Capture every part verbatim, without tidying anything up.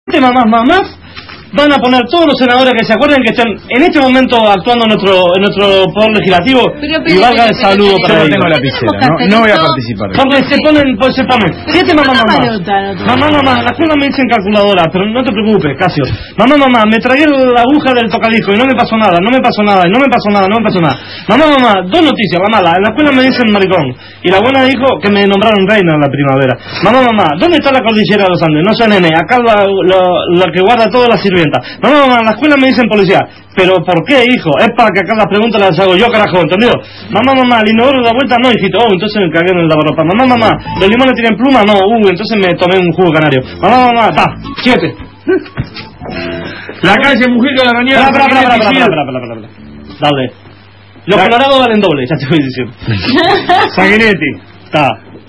siete mamás mamás van a poner todos los senadores que se acuerden que estén en este momento actuando en nuestro en nuestro poder legislativo pero, pero, y valga el pero, saludo pero, para yo ellos. no tengo lapicera, no, no voy a participar. Porque se ponen, pues se ponen siete mamá mamá. Mamá mamá, la escuela me dicen calculadora, pero no te preocupes, Casio. Mamá mamá, me tragué la aguja del tocadisco y no me pasó nada, no me pasó nada, y no me pasó nada, no me pasó nada. Mamá mamá, dos noticias, la mala, en la escuela me dicen maricón y la buena dijo que me nombraron reina en la primavera. Mamá mamá, ¿dónde está la cordillera de los Andes? No sé, nene, acá la, la, la que guarda todas las sirvientas. Mamá mamá, en la escuela me dicen policía. ¿Pero por qué, hijo? Es para que acá las preguntas las hago yo, carajo, ¿entendido? Mamá, mamá, el inodoro da vuelta, no, hijito. Oh, entonces me cagué en el lavarropa. Mamá, mamá, ¿los limones tienen pluma? No, uh, entonces me tomé un jugo canario. Mamá, mamá, ta, siete. La calle Mujica de la Rañera. Espera, espera, espera, espera, espera, espera, espera. Dale. Los la... colorados valen doble, ya te voy diciendo. Sanguinetti. Ta.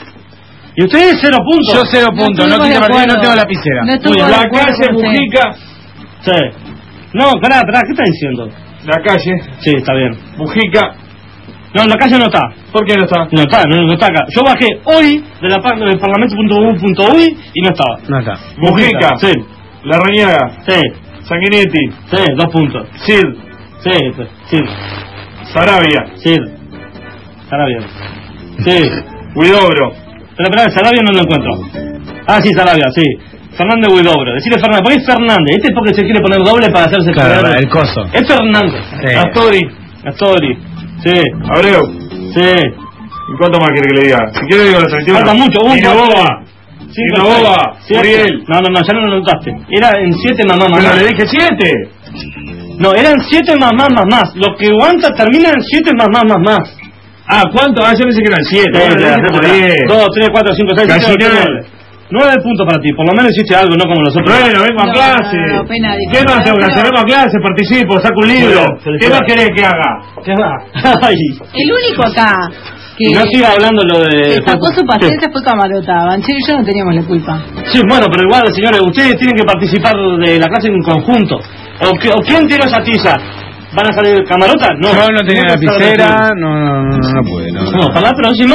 ¿Y ustedes cero puntos? Yo cero puntos, no, no quise partir, no tengo lapicera. No la calle Mujica. Sí. No, espera, espera, ¿qué está diciendo? La calle. Sí, está bien. Mujica. No, la calle no está. ¿Por qué no está? No está, no, no está acá. Yo bajé hoy de la página del parlamento punto u punto uy y no estaba. No está. Mujica. Sí. La Rañaga. Sí. Sanguinetti. Sí, dos puntos. Cid. Sí, sí. Sarabia. Sí. Sarabia. Sí. Huidobro. Pero espera, Sarabia no lo encuentro. Ah, sí, Sarabia, sí. Fernández Huidobro. Decirle Fernández, porque es Fernández. Este es porque se quiere poner doble para hacerse claro, el coso. Es Fernández. Sí. Astori. Astori. Sí. Abreu. Sí. ¿Y cuánto más quiere que le diga? Si quiere digo los treinta y uno. Falta mucho. Un Inoboa. Inoboa. Uriel. No, no, no, ya no lo notaste. Era en siete mamás mamás. Pero le dije siete. No, eran siete mamás mamás. Lo que aguanta termina en siete mamás mamás. Ah, ¿cuánto? Ah, yo pensé que eran siete. Sí, bueno, dos, tres, cuatro, cinco, seis, siete, nueve. Nueve puntos para ti, por lo menos hiciste algo, no como los otros. Bueno, vengo a no, clase. No, no, pena, ¿Qué más tengo que hacer? Vengo a clase, participo, saco un libro. Bueno, ¿Qué más querés que haga? ¿Qué va? Ay. El único acá que No siga hablando lo de... que sacó su paciencia fue Camarota. Banchero y yo no teníamos la culpa. Sí, bueno, pero igual, señores, ustedes tienen que participar de la clase en conjunto. ¿O, que, o quién tiró esa tiza? ¿Van a salir Camarota? No. Yo no tenía no lapicera, no, no, no, no pude. No, no, para la próxima...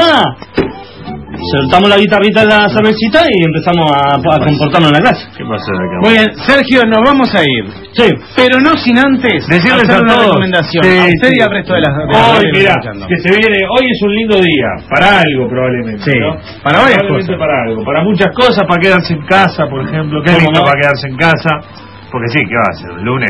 Soltamos la guitarrita en la cervecita y empezamos a, a comportarnos en la clase. ¿Qué pasa acá? Muy bien, Sergio, nos vamos a ir. Sí. Pero no sin antes decirles hacer a una todos. recomendación. Sí, a usted sí. y al resto de las... De las Hoy, radios mira, escuchando. que se viene, hoy es un lindo día, para algo probablemente, Sí, ¿no? para varias Probablemente cosas. para algo, para muchas cosas, para quedarse en casa, por ejemplo, que es ¿Cómo lindo no? para quedarse en casa, porque sí, ¿qué va a hacer? ¿El lunes?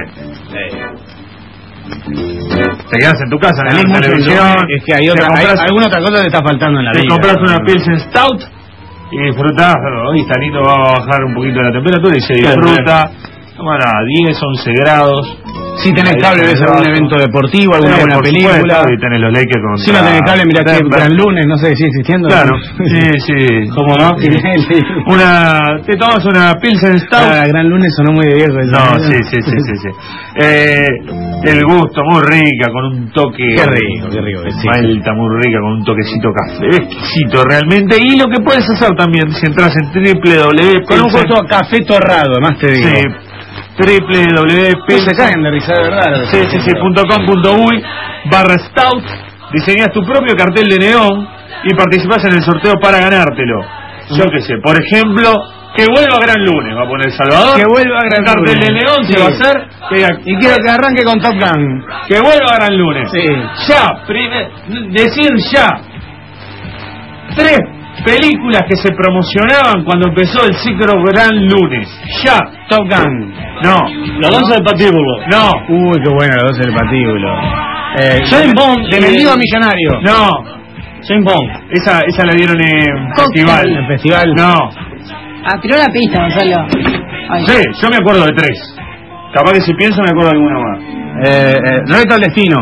Te quedas en tu casa, en la televisión, Es que hay, otra, hay alguna otra cosa que está faltando en la te vida. compras una Pilsen Stout y disfrutás, hoy está lindo, va a bajar un poquito la temperatura y se disfruta. Bueno, a diez, once grados. Si tenés cable, ves algún evento deportivo, alguna Sí, buena por película. supuesto, y tenés los Lakers con... Si no tenés cable, mirá que Gran Lunes, no sé si sigue existiendo. Claro, sí, sí. ¿Cómo no? Una, te tomas una Pilsen Stout. Ah, Gran Lunes sonó muy de viejo. No, sí, sí, sí, sí, sí. Eh, el gusto, muy rica, con un toque... Qué rico, qué rico. Sí. Malta, muy rica, con un toquecito café, exquisito realmente. Y lo que puedes hacer también, si entras en www... Con un gusto a café torrado, más te digo. Sí, www. No se caen de risa, de verdad. Sí, sí, sí, punto com punto uy barra stout. Diseñas tu propio cartel de neón y participás en el sorteo para ganártelo. Yo qué sé, por ejemplo, que vuelva Gran Lunes, va a poner Salvador. Que vuelva Gran Un cartel Lunes. de neón Sí. se va a hacer. Que diga, Y quiero que arranque con Top Gun. que vuelva Gran Lunes. Sí. Ya, primer, decir ya. Tres películas que se promocionaban cuando empezó el ciclo Gran Lunes. Ya. Top Gun. No. Los dos del patíbulo. No. Uy, qué bueno, los dos del patíbulo. Eh, James Bond. de mendigo a millonario. No. James Bond. Esa, esa la dieron en festival. En el festival. No. Ah, tiró la pista, Gonzalo. Ay. Sí, yo me acuerdo de tres. Capaz que si pienso me acuerdo de alguna más. Eh, eh, Reto al destino.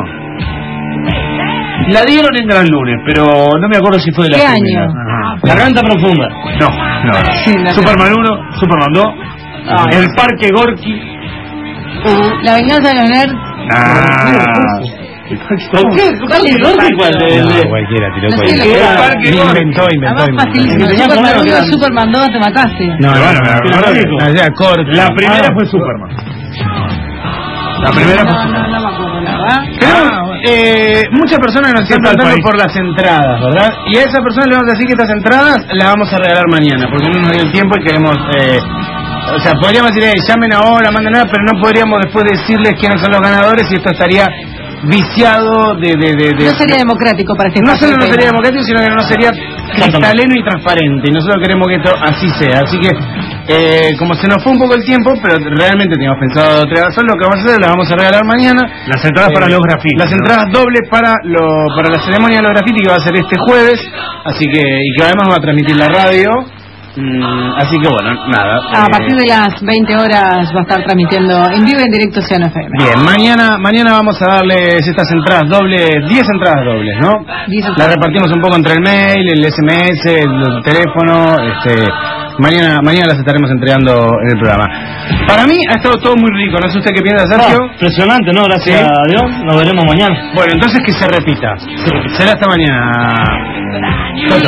La dieron en Gran Lunes, pero no me acuerdo si fue de la ¿Qué primera. año? Ajá. Garganta profunda. No, no. Sí, la- Superman uno, Superman dos, Ah. El Parque Gorky. La venganza de los nerds. Ah. ¿Por qué? ¿Cuál es? ¿Cuál? De- No, de- cualquiera, tiró No sé, cualquiera. lo- El Parque Inventó, Gorky. inventó, La inventó. más facilísima. Que tenía Superman primero que uno, eran- Superman dos, te mataste. No, Bueno, no, me no, acuerdo. no, o sea, corto. La primera Ah. fue Superman. La primera fue No, no, Superman. no me acuerdo, la verdad. Creo, eh, muchas personas nos están ¿Qué tal, preguntando país? por las entradas, ¿verdad? Y a esas personas le vamos a decir que estas entradas las vamos a regalar mañana, porque no nos dio el tiempo y queremos eh, O sea, podríamos decir, eh, llamen ahora, manden nada, pero no podríamos después decirles quiénes son los ganadores y esto estaría viciado de... de, de, de no sería de, democrático para este No solo no sería democrático, sino que no sería cristalino y transparente. Y nosotros queremos que esto así sea. Así que, eh, como se nos fue un poco el tiempo, pero realmente teníamos pensado tres horas, lo que vamos a hacer, las vamos a regalar mañana. Las entradas eh, para los grafitis. Las entradas ¿no? dobles para lo, para la ceremonia de los grafitis, que va a ser este jueves. Así que, y que además va a transmitir la radio. Mm, así que bueno, nada. A eh, partir de las veinte horas va a estar transmitiendo en vivo y en directo Cian F M. Bien, mañana mañana vamos a darles estas entradas dobles, diez entradas dobles, ¿no? diez entradas. Las repartimos un poco entre el mail, el S M S, el teléfono, este... Mañana, mañana las estaremos entregando en el programa. Para mí ha estado todo muy rico, no sé usted qué piensa, Sergio. Ah, impresionante, ¿no? Gracias ¿Sí? a Dios. Nos veremos mañana. Bueno, entonces que se repita. Sí. Será hasta mañana. Toto.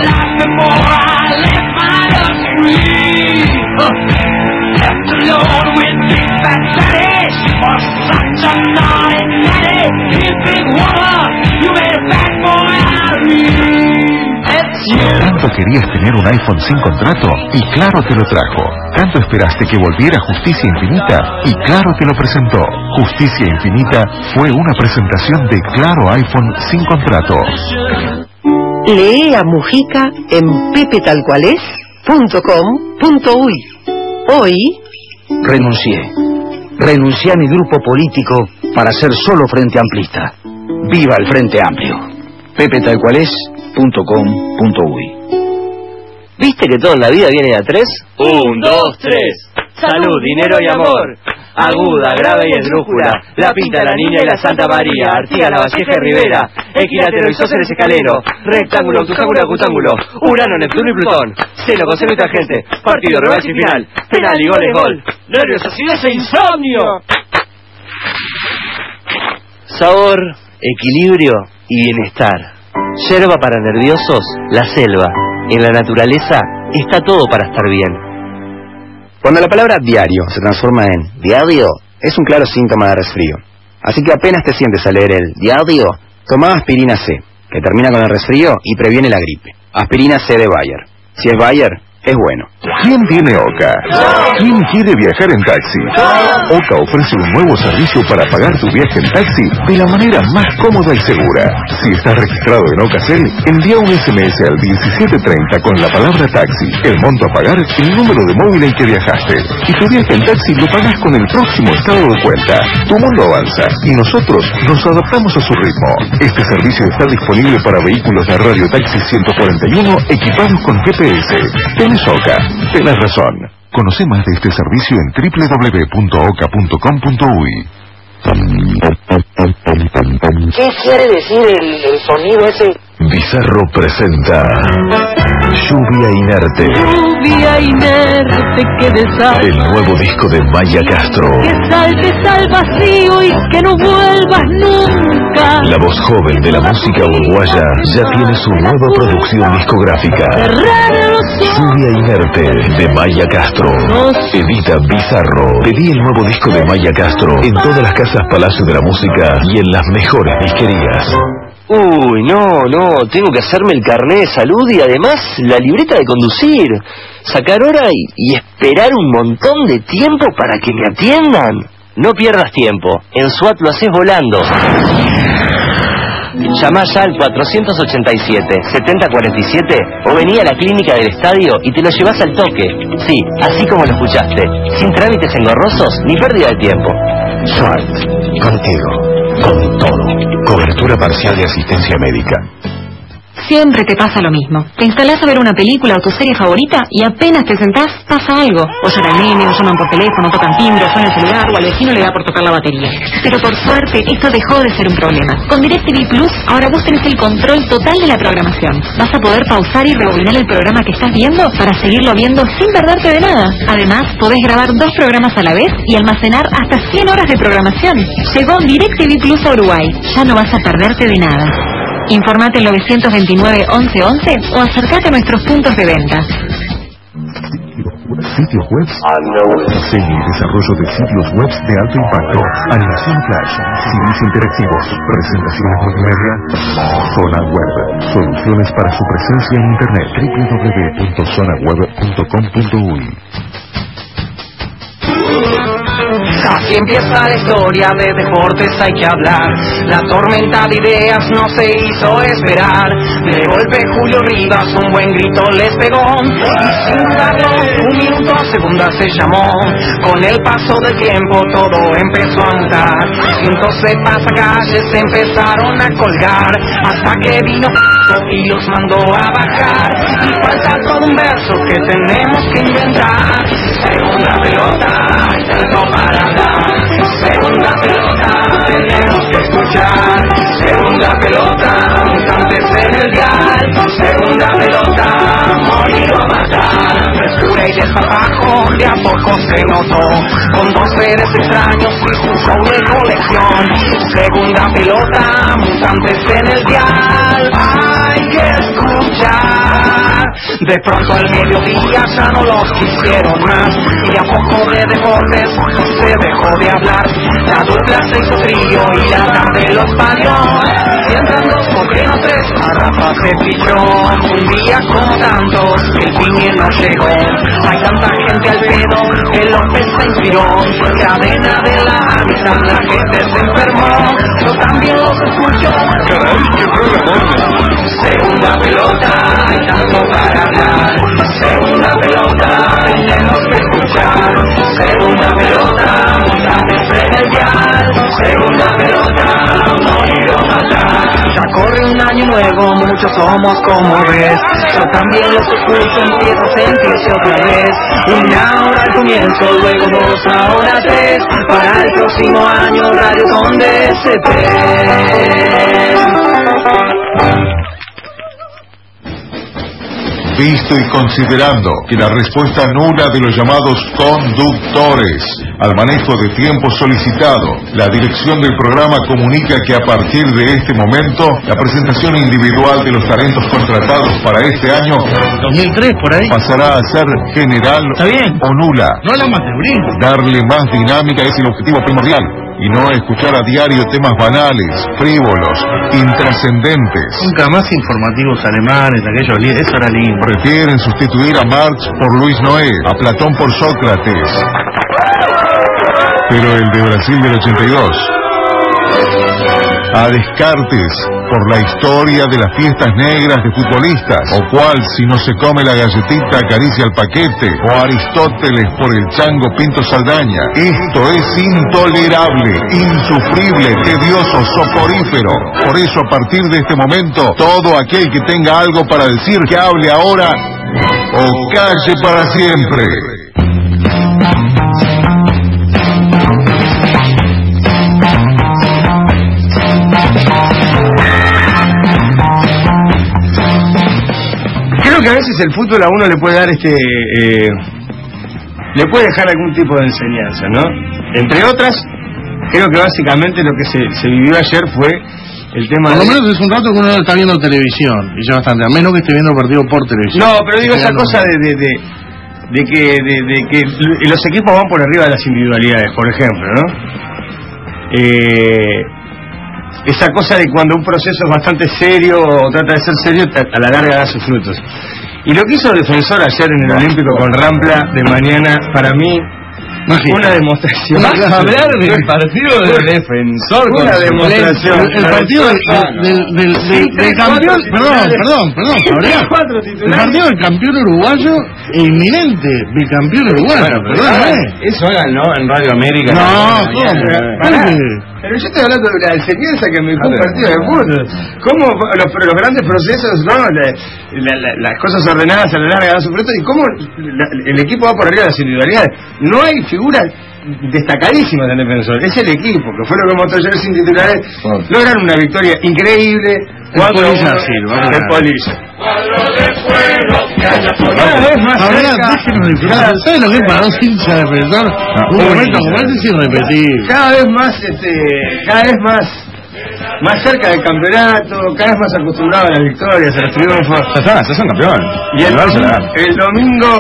Tanto querías tener un iPhone sin contrato y Claro te lo trajo. Tanto esperaste que volviera Justicia Infinita y Claro te lo presentó. Justicia Infinita fue una presentación de Claro iPhone sin contrato. Lee a Mujica en pepe tal cual es punto com punto uy. Hoy renuncié. Renuncié a mi grupo político para ser solo Frente Amplista. ¡Viva el Frente Amplio! pepe tal cual es punto com punto uy. ¿Viste que todo en la vida viene de a tres? Un, dos, tres. Salud, dinero y amor. Aguda, grave y esdrújula. La Pinta, la Niña y la Santa María. Artigas, la Valleja y Rivera. Equilátero, isósceles, escaleno. Rectángulo, octángulo, acutángulo. Urano, Neptuno y Plutón. Seno, coseno y tangente. Partido, revancha y final. Penal y gol es gol. Nervios, acidez e insomnio. Sabor, equilibrio y bienestar. Yerba para nerviosos, la selva. En la naturaleza está todo para estar bien. Cuando la palabra diario se transforma en diario, es un claro síntoma de resfrío. Así que apenas te sientes a leer el diario, toma aspirina C, que termina con el resfrío y previene la gripe. Aspirina C de Bayer. Si es Bayer, es bueno. ¿Quién tiene Oca? ¿Quién quiere viajar en taxi? Oca ofrece un nuevo servicio para pagar tu viaje en taxi de la manera más cómoda y segura. Si estás registrado en Ocacel, envía un S M S al diecisiete treinta con la palabra taxi, el monto a pagar, el número de móvil en que viajaste. Y tu viaje en taxi lo pagas con el próximo estado de cuenta. Tu mundo avanza y nosotros nos adaptamos a su ritmo. Este servicio está disponible para vehículos de Radio Taxi ciento cuarenta y uno equipados con G P S. Tenés Oca, tenés razón. Conoce más de este servicio en doble u doble u doble u punto oca punto com punto uy. ¿Qué quiere decir el, el sonido ese? Bizarro presenta Lluvia Inerte. Lluvia inerte que deshaga. El nuevo disco de Maya Castro. Que salves al vacío y que no vuelvas nunca. La voz joven de la música uruguaya ya tiene su nueva producción discográfica. Lluvia Inerte de Maya Castro. Edita Bizarro. Pedí el nuevo disco de Maya Castro en todas las casas Palacio de la Música y en las mejores disquerías. Uy, no, no, tengo que hacerme el carnet de salud y además la libreta de conducir. Sacar hora y, y esperar un montón de tiempo para que me atiendan. No pierdas tiempo, en SWAT lo haces volando. Llamá ya al cuatrocientos ochenta y siete, setenta cuarenta y siete o vení a la clínica del estadio y te lo llevas al toque. Sí, así como lo escuchaste, sin trámites engorrosos ni pérdida de tiempo. SWAT, contigo, con todo. Cobertura parcial de asistencia médica. Siempre te pasa lo mismo. Te instalás a ver una película o tu serie favorita y apenas te sentás, pasa algo. O llora el nene, o llaman por teléfono, tocan timbre, o suena el celular, o al vecino le da por tocar la batería. Pero por suerte, esto dejó de ser un problema. Con DirecTV Plus, ahora vos tenés el control total de la programación. Vas a poder pausar y rebobinar el programa que estás viendo para seguirlo viendo sin perderte de nada. Además, podés grabar dos programas a la vez y almacenar hasta cien horas de programación. Llegó DirecTV Plus a Uruguay. Ya no vas a perderte de nada. Informate al novecientos veintinueve, once once o acercate a nuestros puntos de venta. Sitios web, diseño y desarrollo de sitios web de alto impacto, animación flash, C Ds interactivos, presentaciones multimedia. Zona Web, soluciones para su presencia en internet. doble u doble u doble u punto zona web punto com punto uy. Así empieza la historia de deportes, hay que hablar. La tormenta de ideas no se hizo esperar. De golpe Julio Rivas un buen grito les pegó. Y sin dudarlo, un minuto a segunda se llamó. Con el paso del tiempo todo empezó a mutar. Cientos de pasacalles se empezaron a colgar. Hasta que vino y los mandó a bajar. Y falta todo un verso que tenemos que inventar. Segunda pelota, hay tanto para hablar. Segunda pelota, tenemos que escuchar. Segunda pelota, mutantes en el dial. Segunda pelota, morir o matar. Frescura y desparpajo, de a poco se notó. Con dos seres extraños y su show de colección. Segunda pelota, mutantes en el dial. Hay que escuchar. De pronto al mediodía ya no los quisieron más. Y de a poco de deportes se dejó de hablar. La dupla se hizo trío y la tarde los palió. Y entran dos, ¿por qué no tres? A Rafa se pichó. Un día como tantos, el piñe no llegó. Hay tanta gente al pedo que López se inspiró. Cadena de la amistad, la gente se enfermó. Yo también los escucho. Caray, qué programa. Segunda pelota, hay tanto para hablar. Segunda pelota, tenemos que escuchar. Segunda pelota, mutantes en el dial. Segunda pelota, morir o matar. Ya corre un año nuevo, muchos somos como ves. Yo también los escucho, empiezo a sentirse otra vez. Una hora al comienzo, luego dos, ahora tres. Para el próximo año, radio con D S T. Visto y considerando que la respuesta nula de los llamados conductores al manejo de tiempo solicitado, la dirección del programa comunica que a partir de este momento la presentación individual de los talentos contratados para este año dos mil tres por ahí pasará a ser general o nula. No la mateurín. Darle más dinámica es el objetivo primordial, y no escuchar a diario temas banales, frívolos, intrascendentes. Nunca más informativos alemanes, aquellos líderes, eso era lindo. Prefieren sustituir a Marx por Luis Noé, a Platón por Sócrates. Pero el de Brasil del ochenta y dos, a Descartes por la historia de las fiestas negras de futbolistas, o cual si no se come la galletita acaricia el paquete, o Aristóteles por el chango Pinto Saldaña. Esto es intolerable, insufrible, tedioso, soporífero. Por eso a partir de este momento, todo aquel que tenga algo para decir que hable ahora o calle para siempre. Creo que a veces el fútbol a uno le puede dar este eh, le puede dejar algún tipo de enseñanza, ¿no? Entre otras, creo que básicamente lo que se, se vivió ayer fue el tema. Por lo de... menos es un rato que uno está viendo televisión, y ya bastante, a menos que esté viendo el partido por televisión. No, pero digo esa cosa de, de, de, de que de, de que los equipos van por arriba de las individualidades, por ejemplo, ¿no? Eh, esa cosa de cuando un proceso es bastante serio o trata de ser serio, a la larga da sus frutos. Y lo que hizo Defensor ayer en el Olímpico con Rampla de mañana, para mí, Mágica. Una demostración. ¿Vas a hablar del partido del Defensor? Una con demostración. El, el partido del, del, del, del, del campeón. Perdón, perdón, perdón, El partido del campeón uruguayo e inminente bicampeón uruguayo. Bueno, perdón, pero ¿eh? Eso hagan, ¿no? En Radio América. No, ¿cómo? Pero yo estoy hablando de la enseñanza que me fue un partido de fútbol. ¿Cómo los, los grandes procesos, no? La, la, la, las cosas ordenadas a la larga dan su fruto, y cómo la, el equipo va por arriba de las individualidades. No hay figuras destacadísimas del Defensor, es el equipo, que fue lo que mostró ayer sin titulares. Oh. Lograron una victoria increíble. cuatro a uno de Polilla. Cada vez más cerca. ¿Sabes lo que es para dos hinchas de Defensor? Un momento como este es irrepetible. Cada vez más, este, cada vez más, más cerca del campeonato, cada vez más acostumbrado a las victorias, a los triunfos. Ya está, ya son campeones. Y el, el domingo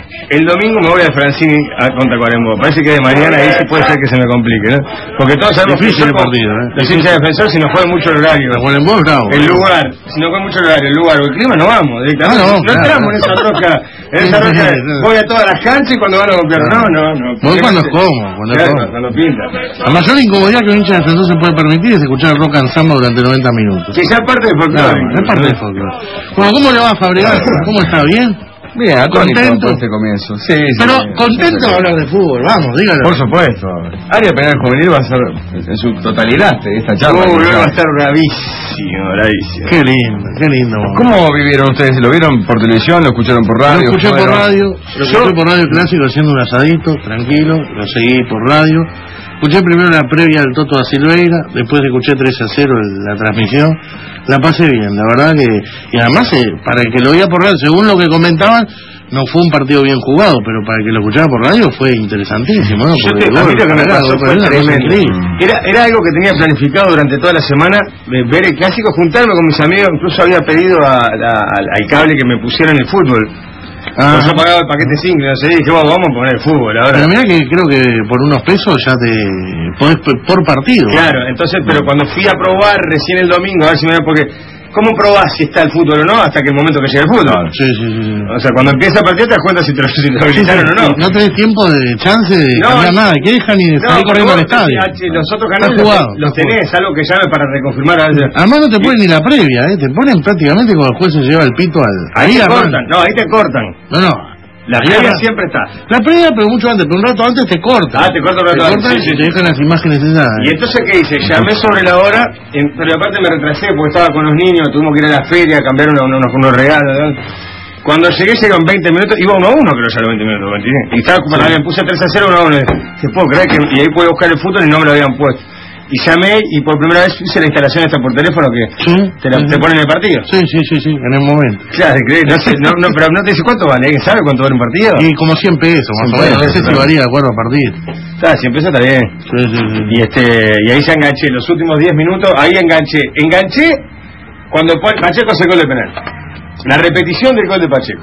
el domingo me voy a Francini a, contra Cuarembó. Parece que de mañana ahí sí puede ser que se me complique, ¿no? Porque todos sabemos difícil que el partido, ¿eh? los hinchas de Defensor, si nos juega mucho el horario, Cuarembó es bravo. el lugar, si nos juega mucho el horario, el lugar o el clima, no vamos. Directamente. Ah, no, no claro. entramos en esa roca. En esa roca voy a todas las canchas y cuando van a golpear. No, no, no. Voy cuando es cómodo, cuando es Claro, cómodo. cuando pinta. La mayor incomodidad que un hincha de Defensor se puede permitir es escuchar el rock and samba durante noventa minutos. Que sea parte del folclore. Claro, es parte del folclore. Bueno, ¿cómo le va a Fabregat? ¿Cómo está? ¿Bien? Bien, atónito ¿Contento? por este comienzo. Sí, sí. Pero sí, contento de hablar de fútbol, vamos, dígalo. Por supuesto. Área Penal Juvenil va a ser en su totalidad esta charla. Uy, va a estar bravísimo, bravísimo. Qué lindo, qué lindo. ¿Cómo vivieron ustedes? ¿Lo vieron por televisión? ¿Lo escucharon por radio? Lo escuché por Fueron- radio, lo escuché por radio clásico haciendo un asadito, tranquilo, lo seguí por radio. Escuché primero la previa del Toto da Silveira, después escuché tres a cero la transmisión. La pasé bien, la verdad que... Y además, eh, para el que lo oía por radio, según lo que comentaban, no fue un partido bien jugado, pero para el que lo escuchaba por radio fue interesantísimo, ¿no? Yo Porque te, el a mí gol, lo que me claro, pasó fue fue una cosa tremendo. increíble. Era, era algo que tenía planificado durante toda la semana, de ver el clásico, juntarme con mis amigos, incluso había pedido a, a- al, al cable que me pusieran el fútbol. Ah. Yo pagaba el paquete cinco, no sé, y dije, bueno, vamos a poner el fútbol ahora. Pero mira que creo que por unos pesos ya te podés p- por partido. Claro, entonces, pero cuando fui a probar recién el domingo, a ver si me... Porque, ¿cómo probás si está el fútbol o no hasta que el momento que llega el fútbol? Sí, sí, sí. O sea, cuando empieza el partido te das cuenta si te lo, si te lo habilitaron o no. No tenés tiempo de chance de No, cambiar nada, ¿qué dejan ni de salir corriendo al estadio? Los otros Está canales los, jugado, los está tenés, algo que llame para reconfirmar. A veces. Además no te ponen ni la previa, ¿eh? Te ponen prácticamente cuando el juez se lleva el pito al... Ahí te arranca. cortan, no, ahí te cortan. No, no. La Ahí previa arranca. siempre está. La previa, pero mucho antes, pero un rato antes te cortan. Ah, te cortan un rato te antes, cortan sí, sí, y te sí. dejan las imágenes esas. Y entonces, ¿qué hice? Llamé sobre la hora, en- pero aparte me retrasé porque estaba con los niños, tuvimos que ir a la feria, cambiar unos, unos, unos regalos. ¿no? Cuando llegué, llegaron veinte minutos, iba uno a uno, creo ya los veinte minutos, ¿entiendes? Y estaba, sí. Me puse tres a cero, uno a uno. ¿Se puedo creer que, y ahí pude buscar el fútbol y no me lo habían puesto. Y llamé y por primera vez hice la instalación esta por teléfono que Sí, te, la, sí, te sí. ponen el partido. Sí, sí, sí, sí, en el momento. Claro, increíble. No, sé, no, no, pero no te dice cuánto vale, ¿alguien sabe cuánto vale un partido? Y como cien pesos, más o menos. A veces se varía de acuerdo a partido. Está, si empieza está bien. Sí, sí, sí. Y este y ahí se enganché los últimos diez minutos, ahí enganché. Enganché cuando Pacheco hace el gol de penal. La repetición del gol de Pacheco.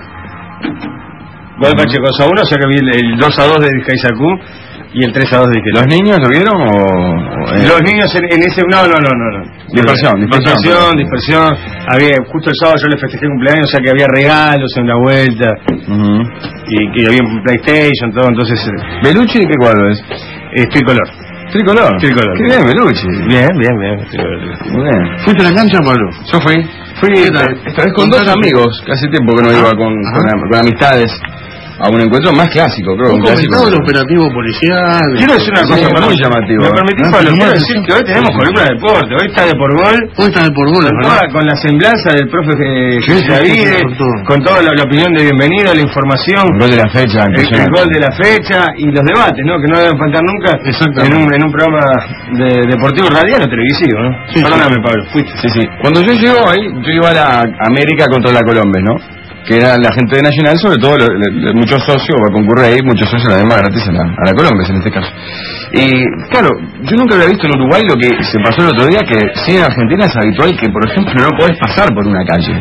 Gol de Pacheco dos a uno, o sea que vi el, el dos a dos de Jaizacú y el tres a dos de Ike. ¿Los niños lo vieron o...? o eh? Los niños en, en ese... No, no, no, no. no. Dispersión, dispersión. Dispersión, dispersión. Había, justo el sábado yo le festejé cumpleaños, o sea que había regalos en la vuelta. Uh-huh. Y que había un PlayStation, todo, entonces... ¿Belucci de qué cuadro es? Eh, tricolor. ¿Tricolor? Tricolor. Qué bien, Belucci. Bien, bien, bien. Muy bien. ¿Fuiste a la cancha, Pablo? Yo fui. Fui esta, esta vez con dos amigos, que hace tiempo que no iba con, con, con amistades a un encuentro más clásico, creo. Un Un clásico. comentado del operativo policial. Quiero decir una cosa, Sí, perdón. muy llamativo. Me permitís, Ah, Pablo, sí, quiero sí, decir sí. que hoy tenemos columna de deporte. Hoy está de por gol. Hoy está de por gol, Con, ¿verdad? toda- con la semblanza del profe eh, Sí, sí, Davide, sí, sí, con todo. con toda la, la opinión de bienvenido, la información, El gol de la fecha, el, el impresionante. gol de la fecha y los debates, ¿no? Que no deben faltar nunca en un, en un programa de, deportivo radial o televisivo, ¿no? Sí, Perdóname, Pablo, fuiste. Sí, sí. Cuando yo llego ahí, yo iba a la América contra la Colombia, ¿no? Que era la gente de Nacional, sobre todo lo- lo- lo- muchos socios, va a concurrir ahí, muchos socios además gratis a la, a la Colombia en este caso. Y claro, yo nunca había visto en Uruguay lo que se pasó el otro día, que sí en Argentina es habitual que, por ejemplo, no podés pasar por una calle.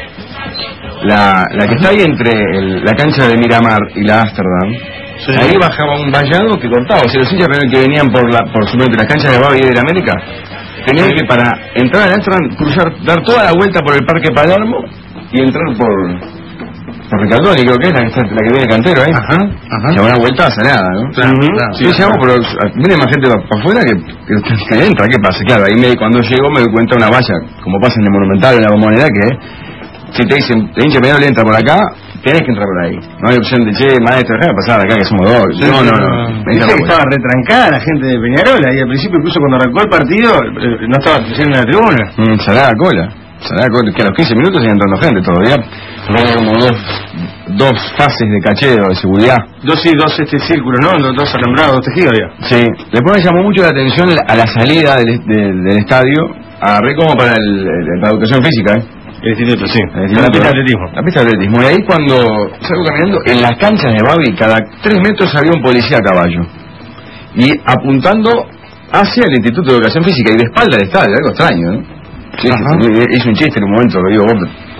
La, la que está ahí entre el- la cancha de Miramar y la Ámsterdam, Sí. ahí bajaba un vallado que cortaba. O sea, los hinchas que venían por la por supuestamente las canchas de Babi y de la América, tenían que para entrar a Ámsterdam cruzar, dar toda la vuelta por el Parque Palermo y entrar por por Ricardoni, creo que es la que, está, la que viene Cantero ahí. Ajá, ajá. Que una vuelta sanada, ¿no? Claro, Ujú. claro. Sí, llamo, pero viene más gente para afuera que, que, que entra. ¿Qué pasa? Claro, ahí me, cuando llego me doy cuenta de una valla, como pasa en el Monumental, en la Bombonera, que si te dicen, el hincha Peñarol entra por acá, tenés que entrar por ahí. No hay opción de, che, maestro, déjame pasar acá que somos dos. Sí, no, sí, no, no. no. Entra Dice que por estaba retrancada la gente de Peñarol ahí al principio, incluso cuando arrancó el partido, eh, no estaba presente en la tribuna. Mm, salada cola. Salada cola. Que a los quince minutos sigue entrando gente todavía. Luego como dos, dos fases de cacheo, de seguridad. Dos y dos este círculo, ¿no? Dos, dos alambrados, dos tejidos ya. Sí. Después me llamó mucho la atención a la salida del, del, del estadio. Agarré como para el, el- la educación física, ¿eh? El instituto, sí. El La instituto. pista de atletismo. La pista de atletismo. Y ahí cuando salgo caminando, en las canchas de Babi, cada tres metros había un policía a caballo. Y apuntando hacia el Instituto de Educación Física y de espalda al estadio, algo extraño, ¿no? Sí, hice un chiste en un momento, lo digo, vos,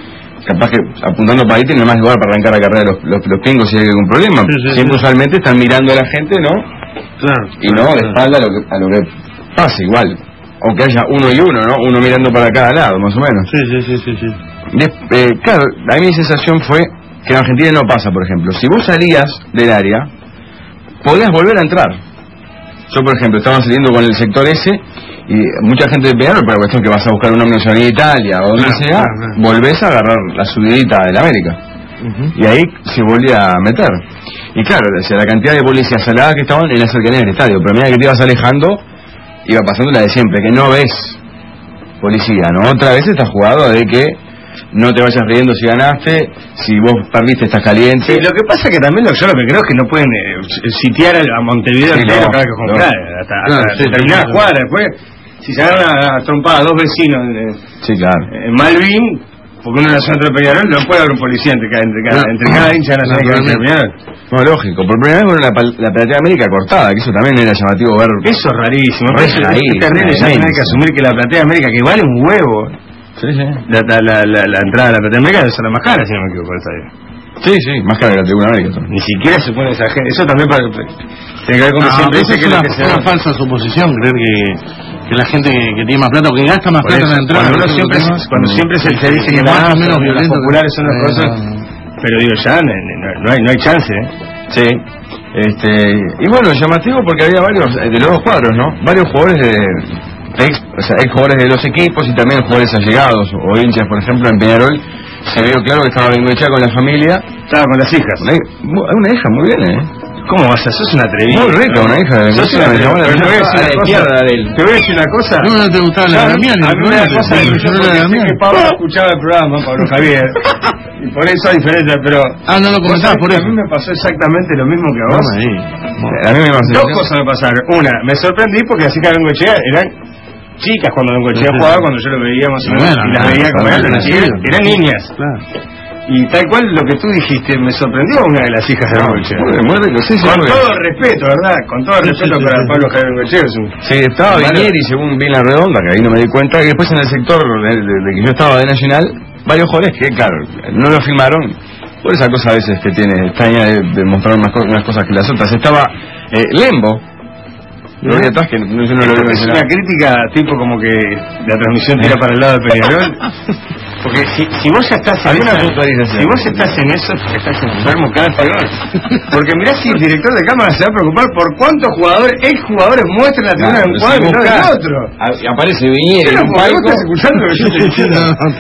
capaz que apuntando para ahí tiene más lugar para arrancar la carrera de los, los, los pingos si hay algún problema. Sí, sí, siempre sí. Usualmente están mirando a la gente, ¿no? Claro. Y no de espalda a lo que, a lo que pasa igual. Aunque haya uno y uno, ¿no? Uno mirando para cada lado, más o menos. Sí, sí, sí, sí. sí. De, eh, claro, a mí mi sensación fue que en Argentina no pasa, por ejemplo. Si vos salías del área, podías volver a entrar. Yo, por ejemplo, estaba saliendo con el sector ese y mucha gente de Peñarol, por la cuestión que vas a buscar una omnición en Italia o donde sea, claro, claro. Volvés a agarrar la subidita del América. Uh-huh. Y ahí se volvía a meter. Y claro, o sea, la cantidad de policías saladas que estaban en la cercanía del estadio, pero a medida que te ibas alejando, iba pasando la de siempre, que no ves policía, ¿no? Otra vez estás jugado de que no te vayas riendo si ganaste, si vos perdiste estás caliente. Sí, lo que pasa que también lo, yo lo que creo es que no pueden eh, sitiar a Montevideo sí, entero no, cada vez que comprar, no. hasta, no, hasta sí, determinadas sí, cuadras. Después, si se agarran a trompadas dos vecinos en, sí, claro. en Malvin, porque uno nació entre Peñarol, no puede haber un policía entre cada, entre cada, no, entre cada hincha nacional no, que entre Peñarol. No, lógico. Por primera vez, bueno, la, la Platea América cortada, que eso también era llamativo ver. Eso es rarísimo. No, es, ahí, es terrible ya tener que asumir que la Platea América, que vale un huevo. Sí, sí. La, la, la, la, la entrada a la Platea América es la más cara, si no me equivoco, el estadio. Sí, sí, más cara que la Tribuna América. Ni siquiera se pone esa gente. Eso también para, tiene que ver con que no, siempre dice es que una, es que una falsa suposición creer que, que la gente que, que tiene más plata o que gasta más plata en la entrada. Cuando, siempre, es, cuando siempre se, se dice que más o menos los populares son las cosas, pero digo ya no, no, hay, no hay chance. ¿eh? Sí. Este, y bueno, llamativo porque había varios, de los dos cuadros, ¿no? Varios jugadores de ex, o sea, ex jugadores de los equipos y también jugadores allegados o hinchas, por ejemplo, en Peñarol. Se vio claro que estaba Bengoechea con la familia. Estaba con las hijas. Una, una hija, muy bien, ¿eh? ¿Cómo vas a? Sos una atrevida. Muy rica, una hija de Bengoechea. Te voy a decir una cosa. No, no te gustaba la Damián. A mí una cosa que yo que Pablo escuchaba el programa, Pablo Javier. Y por eso hay diferencia, pero... Ah, no lo comentabas por eso. A mí me pasó exactamente lo mismo que a vos. A mí me pasó. Dos cosas me pasaron. Una, me sorprendí porque así que Bengoechea eran... chicas cuando Bengoechea sí, jugaba, cuando yo lo veía más o menos, bueno, y las veía como eran, eran niñas. Claro. Y tal cual lo que tú dijiste, me sorprendió una de las hijas de Bengoechea. Muy rico, sí, sí. Con todo respeto, ¿verdad? Con todo sí, respeto sí, para sí, Pablo Javier Bengoechea. Un... Sí, estaba Vinieri, según vi la redonda, que ahí no me di cuenta, y después en el sector de, de, de que yo estaba de Nacional, varios jugadores que, claro, no lo filmaron, por esa cosa a veces que tiene extraña de, de mostrar unas, co unas cosas que las otras. Estaba eh, Lembo, no vi atrás que no, yo no lo vi mencionar. Es una crítica tipo como que la transmisión tira para el lado de Peñarol. Porque si, si vos ya estás en esa, si vos estás en eso, estás enfermo cada vez peor. Porque mirá si el director de cámara se va a preocupar por cuántos jugadores, ex jugadores muestran la tribuna de un cuadro y no del otro. Aparece Viñera. Pero vos estás escuchando lo que yo te diciendo.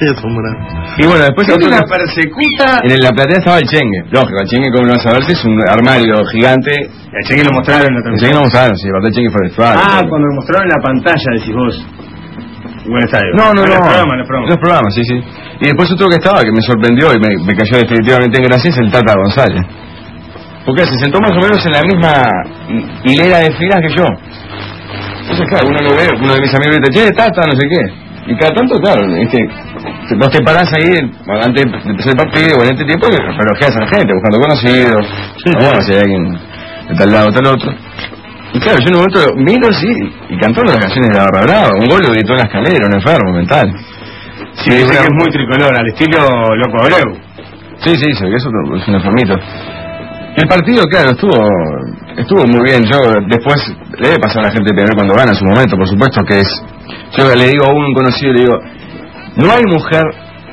Y bueno, después tiene una persecuta. En la platea estaba el Chengue. Lógico, el Chengue, como lo vas a ver, es un armario gigante. El Chengue lo mostraron en la transmisión. El Chengue lo mostraron, sí, el Chengue fue el vestuario. Ah, cuando lo mostraron en la pantalla, decís vos. Buen estadio. No, no, no. Los programas, los programas. Los programas, sí, sí. Y después otro que estaba, que me sorprendió y me, me cayó definitivamente en gracia, es el Tata González. Porque se sentó más o menos en la misma hilera de filas que yo. Entonces, claro, uno lo ve, uno de mis amigos dice, che, Tata, no sé qué. Y cada tanto, claro, este, vos te parás ahí, antes de empezar el partido, en este tiempo, pero quedas a la gente, buscando conocidos. Sí, no, bueno, si hay alguien de tal lado, tal otro. Y claro, yo en un momento miro, sí, y cantando las canciones de la Barra Brava, un gol lo gritó en la escalera, un enfermo mental. Sí, dice que es muy tricolor, al estilo Loco Abreu. Sí, sí, sí, eso es un enfermito. El partido, claro, estuvo estuvo muy bien. Yo después le he pasado a la gente de Peñarol cuando gana en su momento, por supuesto, que es... Yo le digo a un conocido, le digo, no hay mujer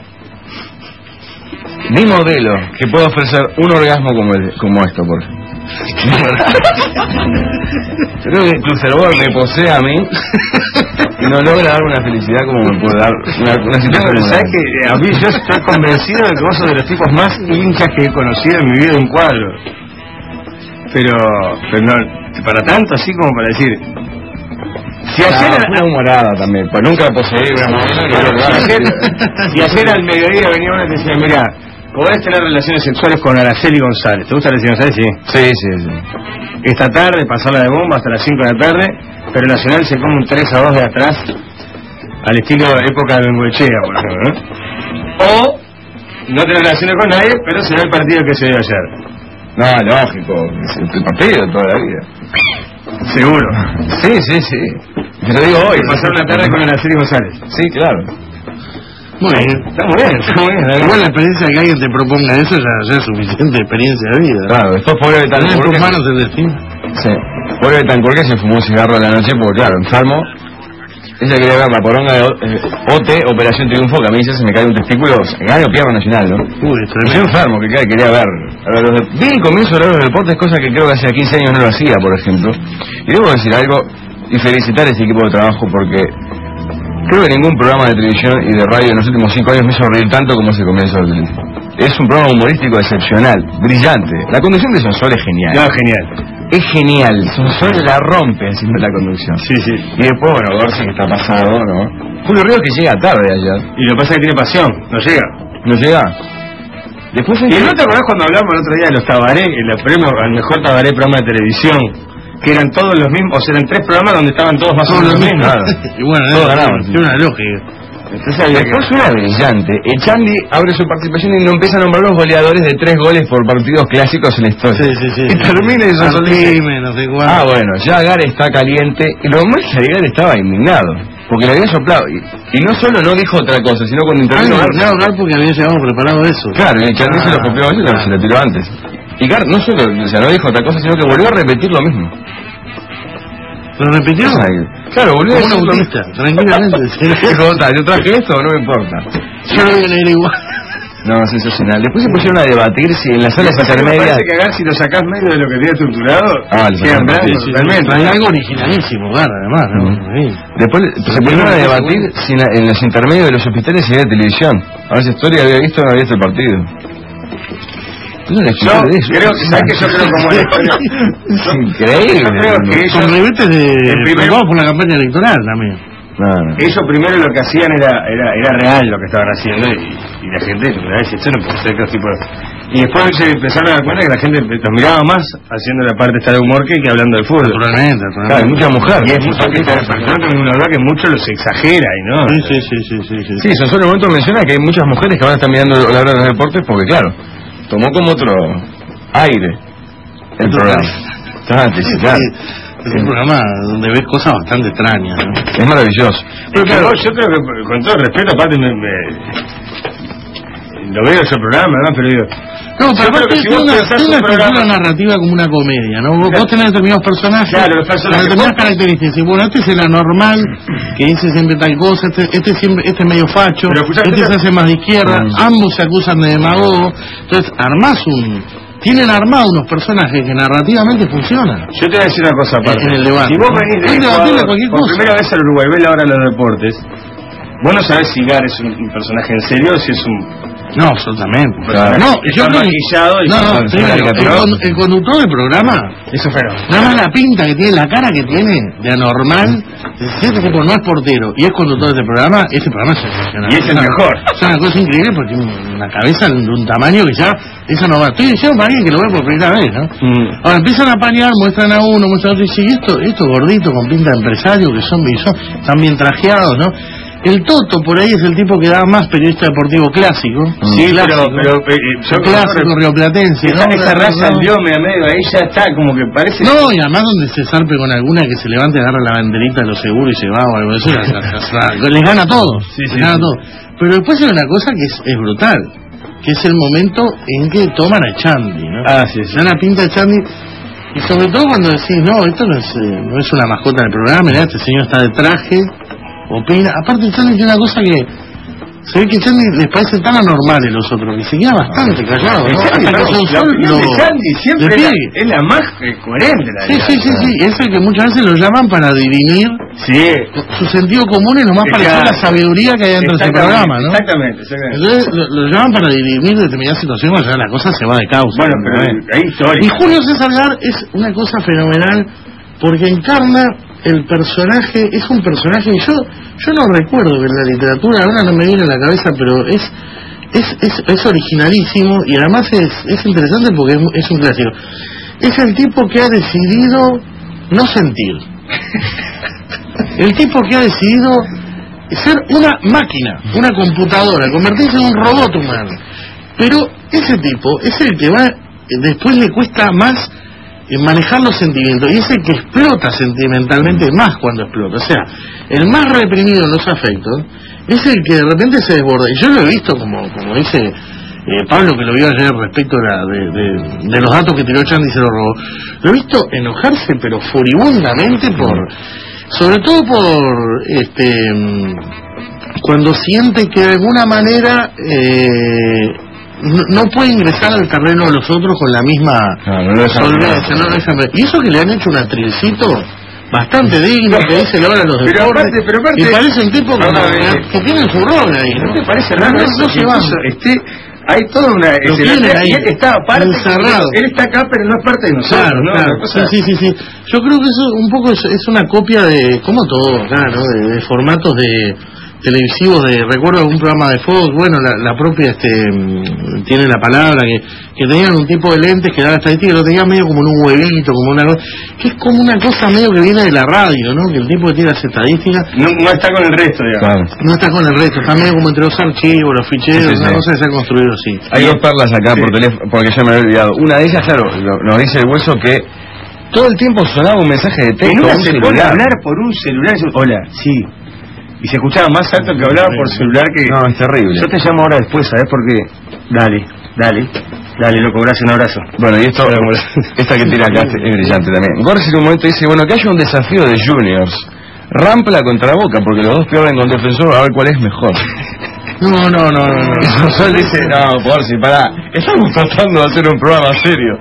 ni modelo que pueda ofrecer un orgasmo como, el, como esto, por ejemplo. Creo que el Clucervor me posee a mí y no logra dar una felicidad como me puede dar una, una situación. No, ¿sabes que a mí yo estoy convencido de que vos sos de los tipos más hinchas que he conocido en mi vida de un cuadro? Pero, pero no, para tanto así como para decir. Si ayer ah, una humorada también, pues nunca poseí una humorada. Si ayer, si ayer al mediodía venía uno y te decía, mira, podés tener relaciones sexuales con Araceli González. ¿Te gusta Araceli González? Sí. Sí, sí, sí. Esta tarde, pasarla de bomba hasta las cinco de la tarde, pero Nacional se come un tres a dos de atrás, al estilo época de Bengoechea, por ejemplo, ¿no? O no tener relaciones con nadie, pero se ve el partido que se dio ayer. No, lógico, el partido toda la vida. Seguro. Sí, sí, sí. Te lo digo hoy. Pasar una tarde con Araceli González. Sí, claro. Muy bien. Está muy bien, está muy bien. Igual la experiencia que alguien te proponga eso ya, ya es suficiente experiencia de vida. Claro, después pobre Betancourt. En tus manos el destino. Sí. Pobre Betancourt que se fumó un cigarro a la noche porque, claro, enfermo. Ella quería ver la poronga de O T, Operación Triunfo, que a mí se me cae un testículo, gane o pierna nacional, ¿no? Uy, yo enfermo, que quería ver. Vi el comienzo de los deportes, cosa que creo que hace quince años no lo hacía, por ejemplo. Y debo decir algo y felicitar a ese equipo de trabajo porque creo que ningún programa de televisión y de radio en los últimos cinco años me hizo reír tanto como ese comienzo del televisión. Es un programa humorístico excepcional, brillante. La conducción de Sonsol es genial. No, genial. Es genial, Sonsol la rompe haciendo la conducción. Sí, sí. Y después, bueno, Gorsi que está pasado, ¿no? Julio Ríos que llega tarde allá. Y lo que pasa es que tiene pasión, no llega. No llega. Después ¿Y no te acordás cuando hablamos el otro día de los tabaré, el premio al mejor tabaré programa de televisión? Que eran todos los mismos, o sea, eran tres programas donde estaban todos más o menos los mismos. Claro. Y bueno, todos eh, ganaban. tiene una lógica. Entonces, después suena brillante. El Chandy abre su participación y no empieza a nombrar los goleadores de tres goles por partidos clásicos en la historia. Sí, sí, sí. Y termina y Sonsol dice, no sé cuál. ah, bueno, ya Gar está caliente. Y lo más que Gar estaba indignado. Porque le había soplado. Y, y no solo no dijo otra cosa, sino cuando intervino. Ah, no, Gar porque había llegado preparado eso. Claro, y el Chandy ah, se lo copió a él, se lo tiró antes. Y Gar no solo, o sea, no dijo otra cosa, sino que volvió a repetir lo mismo. ¿Lo repitió? Claro, volvió a decir lo mismo. Tranquilamente. Dijo, yo traje esto, no me importa. Yo no voy a leer igual. No, sensacional. Después se pusieron a debatir si en las salas intermedias... Me parece que Gar, si lo sacás medio de lo que tiene estructurado, ah, sí, sí, sí, totalmente. Hay algo originalísimo, Gar, además, ¿no? Uh-huh. Después se pusieron a debatir si en los intermedios de los hospitales se veía televisión. A ver si Historia había visto o no había visto el partido. No, creo que, ¿sabes que yo creo como la historia? Es increíble. Yo creo que ellos... Con revistas de... primero por la campaña electoral también. No, no. Ellos primero lo que hacían era era era real lo que estaban haciendo y, y la gente la vez esto no puede ser que tipo de... Y después se empezaron a dar cuenta que la gente los miraba más haciendo la parte esta de humor que, que hablando del fútbol. Naturalmente, naturalmente. Claro, hay mucha mujer. Y es mucho que una verdad que mucho los exagera y no. Sí, sí, sí, sí, sí. Sí, sí Sonsol en un momento menciona que hay muchas mujeres que van a estar mirando la hora de los deportes porque claro, tomó como otro aire el programa. Claro, sí, claro. Es un programa donde ves cosas bastante extrañas, ¿no? Es maravilloso. Pero claro, yo creo que con todo respeto, aparte me, me lo veo ese programa, ¿no? Pero digo, no, pero aparte si vos pensás una estructura narrativa como una comedia, ¿no? Vos, vos tenés determinados personajes, claro, los personajes con determinadas características. Y bueno, este es el anormal, que dice siempre tal cosa, este, este siempre, este es medio facho, este se hace más de izquierda, mm. ambos se acusan de demagogo. Entonces armás un... Tienen armados unos personajes que narrativamente funcionan. Yo te voy a decir una cosa aparte. En el debate. Si vos venís de Ecuador, por primera vez al Uruguay, ves la hora de los deportes, vos no sabés si Gar es un, un personaje en serio o si es un... No, absolutamente. Claro. No, yo creo maquillado y no, no, no, el, el, el conductor del programa, eso fue. Nada más la pinta que tiene, la cara que tiene de anormal. Este tipo no es portero y es conductor de este programa, ese programa es sensacional. Y es el mejor. Es una cosa increíble porque tiene una cabeza de un tamaño que ya esa no va. Estoy diciendo para alguien que lo ve por primera vez, ¿no? Mm. Ahora empiezan a panear, muestran a uno, muestran a otro y dicen, esto, esto gordito con pinta de empresario que son, son están bien trajeados, ¿no? El Toto por ahí es el tipo que da más periodista deportivo clásico. Sí, clásico, pero, pero eh, yo clásico rioplatense. Esa, ¿no? esa raza al diome a medio, ahí ya está, como que parece... No, y además donde se zarpe con alguna que se levante, agarra la banderita de los seguros y se va o algo de eso, les gana todo, sí, sí, les gana sí. todo. Pero después hay una cosa que es, es brutal, que es el momento en que toman a Chandy, ¿no? Ah, sí, sí. Dan la pinta a Chandy, y sobre todo cuando decís, no, esto no es, eh, no es una mascota del programa, mirá, este señor está de traje, opina. Aparte Chandy tiene una cosa que se ve que Chandy les parece tan anormal a los otros que se queda bastante callado, ¿no? Hasta que Sonsol lo Chandy siempre es la, es la más coherente la sí, sí, sí, sí, es el que muchas veces lo llaman para dirimir sí. su sentido común y lo más parecido a la sabiduría que hay dentro de ese programa, ¿no? Exactamente, exactamente. Entonces lo, lo llaman para dirimir determinadas situaciones cuando ya la cosa se va de causa. Bueno, pero hay historia. Y Julio César Gar es una cosa fenomenal porque encarna el personaje, es un personaje, yo yo no recuerdo que en la literatura, ahora no me viene a la cabeza, pero es es, es, es originalísimo y además es, es interesante porque es, es un clásico. Es el tipo que ha decidido no sentir. El tipo que ha decidido ser una máquina, una computadora, convertirse en un robot humano. Pero ese tipo es el que va, después le cuesta más manejar los sentimientos, y es el que explota sentimentalmente más cuando explota. O sea, el más reprimido en los afectos es el que de repente se desborda. Y yo lo he visto, como como dice eh, Pablo, que lo vio ayer respecto de, la, de, de, de los datos que tiró Chandy y se lo robó. Lo he visto enojarse, pero furibundamente, por sobre todo por este cuando siente que de alguna manera eh, no, no puede ingresar al terreno de los otros con la misma no, no solvencia. No, no, y eso que le han hecho un atrilcito bastante digno, que dice la hora de los pero deportes, aparte, pero aparte, y parece un tipo como, que, que tiene su rol ahí, ¿no? ¿No te parece no, raro no, eso? no se va. Este, hay toda una... Lo tienen ahí, y él está aparte, encerrado. Él está acá, pero no es parte de nosotros. Claro, ¿no? claro. Cosa... Sí, sí, sí, sí. Yo creo que eso un poco es, es una copia de, como todo, claro, de, de formatos de televisivos, de, recuerdo un programa de Fox, bueno, la, la propia, este, tiene la palabra, que, que tenían un tipo de lentes que daba estadística, lo tenían medio como en un huevito, como una cosa, que es como una cosa medio que viene de la radio, ¿no? Que el tipo que tira las estadísticas no, no está con el resto, digamos. Claro. No está con el resto, está medio como entre los archivos, los ficheros, sí, sí, una sí. cosa que se ha construido así. Hay dos perlas acá sí. por teléfono, porque ya me había olvidado. Una de ellas, claro, nos dice el Hueso que todo el tiempo sonaba un mensaje de texto. En una se pone a hablar por un celular, hola, sí. Y se escuchaba más alto que hablaba por celular que... No, es terrible. Yo te llamo ahora después, ¿sabes por qué? Dale, dale, dale, loco, gracias, un abrazo. Bueno, y esto, esta que tira acá es brillante también. Gorsi en un momento dice, bueno, que haya un desafío de juniors. Rampla contra Boca, porque los dos pierden con Defensor, a ver cuál es mejor. No, no, no, no. no. Sol dice, no, Gorsi, pará, estamos tratando de hacer un programa serio.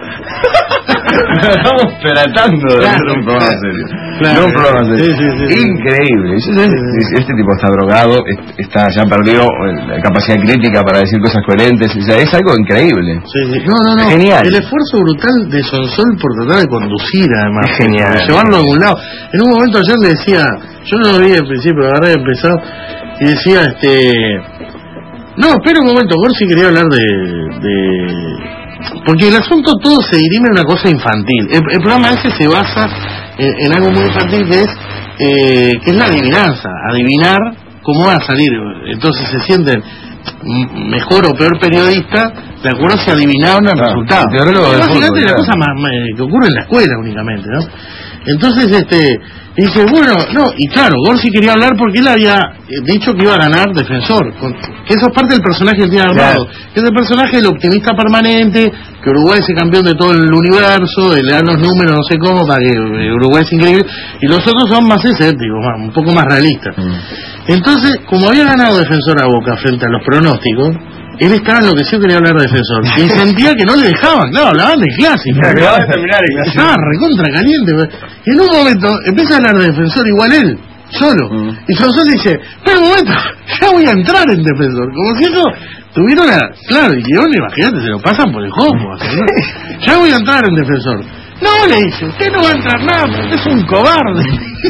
Estamos tratando de claro, hacer un programa serio. Claro, no un programa serio. Sí, sí, sí, increíble. Sí, sí, sí. Este tipo está drogado, está ya perdió la capacidad crítica para decir cosas coherentes. O sea, es algo increíble. Sí, sí. No, no, no. Genial. El esfuerzo brutal de Sonsol por tratar de conducir, además. Es genial. De llevarlo a algún lado. En un momento ayer le decía, yo no lo vi al principio, la verdad he empezado, y decía, este... No, espera un momento, Gorsi quería hablar de... de... Porque el asunto todo se dirime en una cosa infantil. El, el programa ese se basa en, en algo muy infantil que es eh, que es la adivinanza. Adivinar cómo va a salir. Entonces se sienten mejor o peor periodista de acuerdo a si adivinaron el claro, resultado. Básicamente es la cosa más, más, que ocurre en la escuela únicamente, ¿no? Entonces, este, dice, bueno, no, y claro, Gorsi quería hablar porque él había dicho que iba a ganar Defensor, con, que eso es parte del personaje que tiene armado, claro. Que es el personaje del optimista permanente, que Uruguay es el campeón de todo el universo, le dan los números, no sé cómo, para que Uruguay es increíble, y los otros son más escépticos, más, un poco más realistas. Mm. Entonces, como había ganado Defensor a Boca frente a los pronósticos, él estaba enloquecido, quería hablar de Defensor. Y sentía que no le dejaban, claro, hablaban de clásico. Acababa de terminar el clásico. Estaba recontra caliente. Y en un momento empieza a hablar de Defensor igual él, solo. Mm. Y Sonsol dice, pero un momento, ya voy a entrar en Defensor. Como si eso tuviera una... Claro, el guión, imagínate, se lo pasan por el jopo. ¿No? Ya voy a entrar en Defensor. No, le dice, usted no va a entrar nada, porque es un cobarde.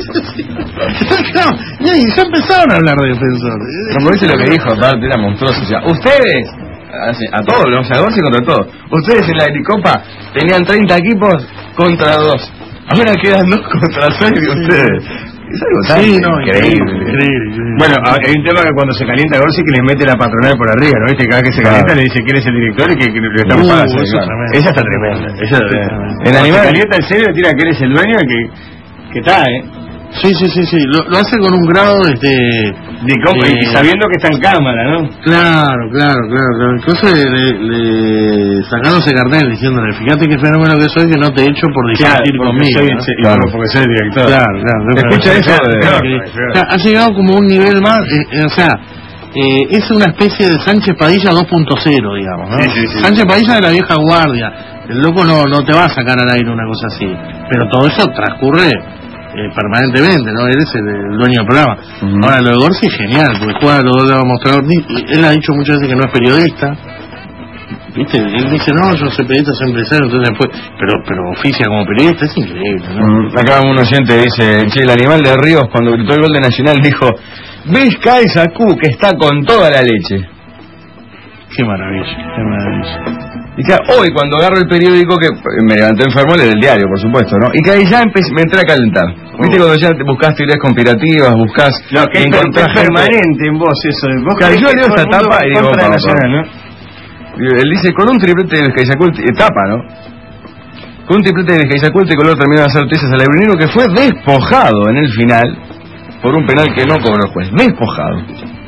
Claro, y ya empezaron a hablar de Defensor. Como dice lo que dijo, aparte era monstruoso. O sea, ustedes, a todos, o sea, Gorsi contra todos, ustedes en la Helicopa tenían treinta equipos contra dos. Ahora quedan dos contra seis de ustedes. Es algo tan sí, no, increíble. increíble, increíble. Bueno, hay un tema que cuando se calienta Gorsi que les mete la patronal por arriba, ¿no? ¿Viste? Cada vez que se calienta le dice quién es el director y que, que le están uh, pagando. Esa está tremenda. Esa está tremenda. En animal se calienta el serio, tira que eres el dueño que, que está, ¿eh? Sí, sí, sí, sí. Lo, lo hace con un grado este, de, cómo, de... sabiendo que está en cámara, ¿no? Claro, claro, claro, claro. Entonces le, le sacándose cartel diciéndole, fíjate qué fenómeno que soy, que no te echo por discutir claro, conmigo, soy, ¿no? sí, claro, porque soy el director. Claro, claro. Escucha eso. De... Claro, claro. O sea, ha llegado como un nivel más, eh, eh, o sea, eh, es una especie de Sánchez Padilla dos punto cero, digamos, ¿no? Sí, sí, sí. Sánchez Padilla de la vieja guardia. El loco no, no te va a sacar al aire una cosa así. Pero todo eso transcurre Eh, permanentemente, ¿no? Él es el, el dueño del programa. Uh-huh. Ahora, lo de Gorsi es genial, porque juega los dos lados mostrador. Él ha dicho muchas veces que no es periodista. ¿Viste? Él dice, no, yo soy periodista, soy empresario, entonces después, pero, pero oficia como periodista, es increíble, ¿no? Uh-huh. Acá un oyente dice, che, el animal de Ríos, cuando gritó el gol de Nacional, dijo, ¿ves Caesacú que está con toda la leche? Qué maravilla, qué maravilla. Y claro, hoy cuando agarro el periódico, que me levanté enfermo, el del diario, por supuesto, ¿no? Y que ahí ya empecé, me entré a calentar. Oh. ¿Viste cuando ya te buscas teorías conspirativas, buscas... No, que es permanente en vos eso. Vos claro, yo leo esta tapa y digo, pa, Nacional, ¿no? Él dice, con un triplete del que sacó etapa, ¿no? con un triplete de Geisacuel Tricolor terminó de hacer tesis al Ebrinero, que fue despojado en el final por un penal que no cobró el juez. Despojado.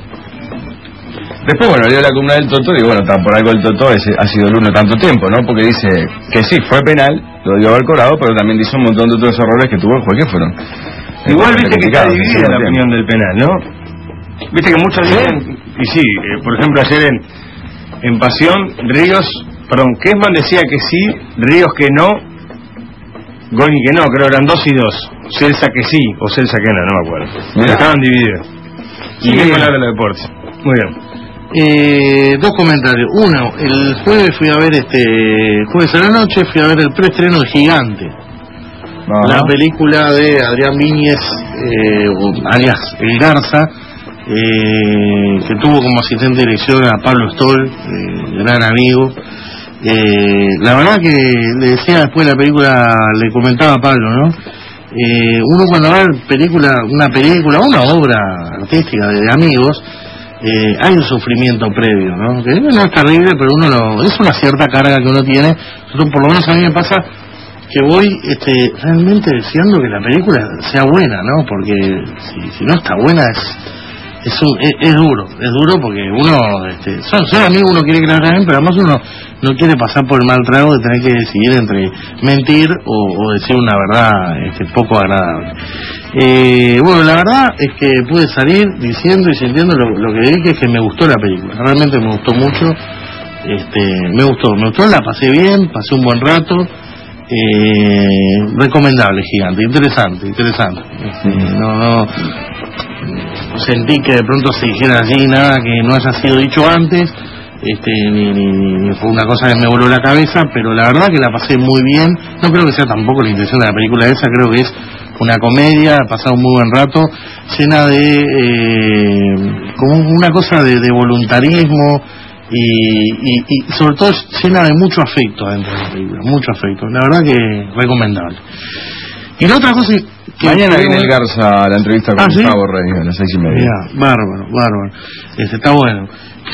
Después, bueno, leo la columna del Toto y bueno, por algo el Toto ese ha sido el uno tanto tiempo, ¿no? Porque dice que sí, fue penal, lo debió haber cobrado, pero también dice un montón de otros errores que tuvo el juez que fueron. Igual viste que está dividida la opinión del penal, ¿no? Viste que muchos dicen, y sí, eh, por ejemplo ayer en, en Pasión, Ríos, perdón, Kessman decía que sí, Ríos que no, Goñi que no, creo que eran dos y dos, Celsa que sí, o Celsa que no, no me acuerdo. Mirá. Estaban divididos. Y sí, Kessman habla de los deportes. Muy bien. Eh, dos comentarios. Uno, el jueves fui a ver este jueves a la noche fui a ver el preestreno de Gigante, uh-huh. la película de Adrián Viñez, eh, alias El Garza, eh, que tuvo como asistente de dirección a Pablo Stoll, eh, gran amigo. Eh, la verdad que le decía después de la película, le comentaba a Pablo, ¿no? Eh, uno cuando va a ver película, una película, una obra artística de, de amigos, Eh, hay un sufrimiento previo, ¿no? Que no es terrible, pero uno lo, es una cierta carga que uno tiene. Nosotros, por lo menos a mí me pasa que voy este, realmente deseando que la película sea buena, ¿no? Porque si, si no está buena es es, un, es es duro, es duro porque uno, este, son, son amigos, uno quiere que la hagan bien, pero además uno no quiere pasar por el mal trago de tener que decidir entre mentir o, o decir una verdad este, poco agradable. Eh, bueno, la verdad es que pude salir diciendo y sintiendo lo, lo que dije, es que me gustó la película, realmente me gustó mucho, este, me gustó, me gustó, la pasé bien, pasé un buen rato, eh, recomendable, Gigante, interesante, interesante, este, no, no, sentí que de pronto se dijera allí nada que no haya sido dicho antes, este, ni, ni, ni fue una cosa que me voló la cabeza, pero la verdad que la pasé muy bien, no creo que sea tampoco la intención de la película esa, creo que es una comedia, ha pasado un muy buen rato, llena de eh, como una cosa de, de voluntarismo y, y, y sobre todo llena de mucho afecto dentro de la película, mucho afecto, la verdad que recomendable. Y la otra cosa que mañana viene el Garza a la entrevista con Gustavo ¿sí? Rey a las seis y media. Ya, bárbaro, bárbaro, este, está bueno.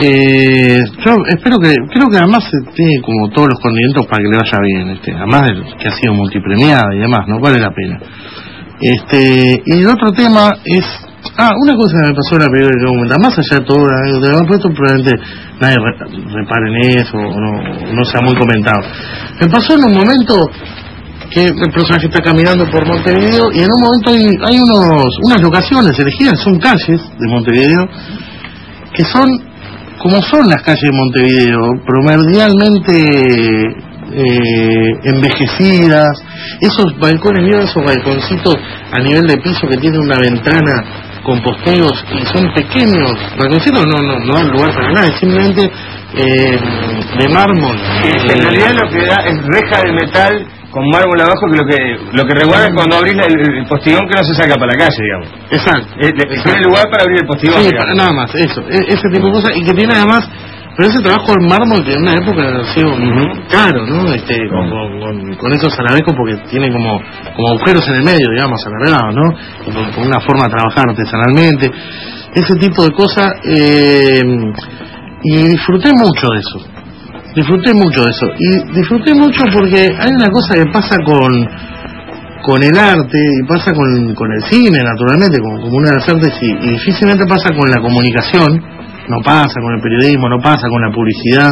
Eh, yo espero que, creo que además tiene como todos los condimentos para que le vaya bien, este, además de que ha sido multipremiada y demás, no vale la pena. Este, y el otro tema es, ah, una cosa que me pasó en la película que comentar, más allá de todo, de lo puesto probablemente nadie repare en eso, o no, no sea muy comentado. Me pasó en un momento que el personaje está caminando por Montevideo y en un momento hay, hay unos, unas locaciones elegidas, son calles de Montevideo, que son como son las calles de Montevideo, primordialmente eh, envejecidas, esos balcones, ¿vieron esos balconcitos a nivel de piso que tienen una ventana con posteos y son pequeños balconcitos? No, no, no dan lugar para nada, es simplemente eh, de mármol. En eh, realidad lo que da es reja de metal con mármol abajo, que lo que lo que resguarda es cuando abrís el, el postigón que no se saca para la calle, digamos. Exacto. Eh, tiene lugar para abrir el postigón. Sí, para, nada más, eso, ese tipo de cosas, y que tiene además, pero ese trabajo en mármol que en una época ha sido uh-huh. caro, ¿no? Este, con, con, con esos arabescos porque tiene como, como agujeros en el medio, digamos, alargados, ¿no? Y con, con una forma de trabajar artesanalmente, ese tipo de cosas, eh, y disfruté mucho de eso. Disfruté mucho de eso y disfruté mucho porque hay una cosa que pasa con con el arte y pasa con, con el cine, naturalmente, como, como una de las artes, y, y difícilmente pasa con la comunicación, no pasa con el periodismo, no pasa con la publicidad,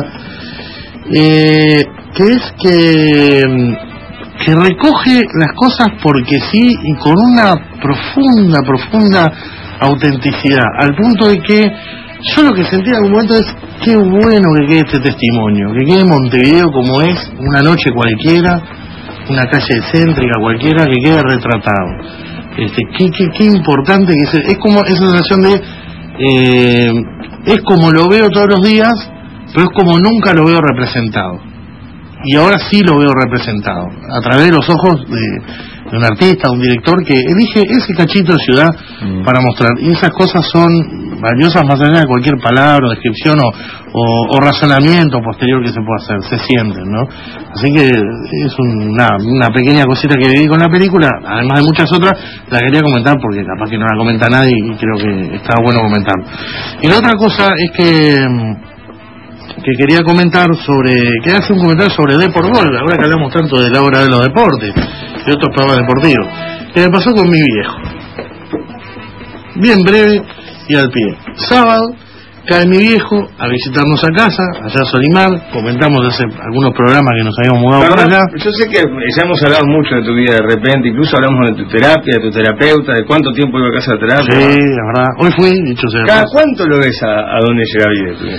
eh, que es que que recoge las cosas porque sí y con una profunda, profunda autenticidad, al punto de que yo lo que sentí en algún momento es qué bueno que quede este testimonio, que quede Montevideo como es, una noche cualquiera, una calle céntrica cualquiera, que quede retratado. Este, qué, qué, qué importante que es, es como esa sensación de, eh, es como lo veo todos los días, pero es como nunca lo veo representado. Y ahora sí lo veo representado, a través de los ojos de... de un artista, un director que elige ese cachito de ciudad mm. para mostrar, y esas cosas son valiosas más allá de cualquier palabra, descripción o, o, o razonamiento posterior que se pueda hacer, se sienten, ¿no? Así que es una, una pequeña cosita que viví con la película, además de muchas otras, la quería comentar porque capaz que no la comenta nadie y creo que está bueno comentarlo. Y la otra cosa es que que quería comentar sobre, que hace un comentario sobre D por Gol, ahora que hablamos tanto de la hora de los deportes y otros programas deportivos, que me pasó con mi viejo. Bien breve y al pie. Sábado, cae mi viejo a visitarnos a casa, allá a Solimar, comentamos hace algunos programas que nos habíamos mudado para allá. Yo sé que ya hemos hablado mucho de tu vida de repente, incluso hablamos de tu terapia, de tu terapeuta, de cuánto tiempo iba a casa de terapia. Sí, la verdad. Hoy fui, dicho sea. ¿Cada cuánto lo ves a, a dónde llega vida?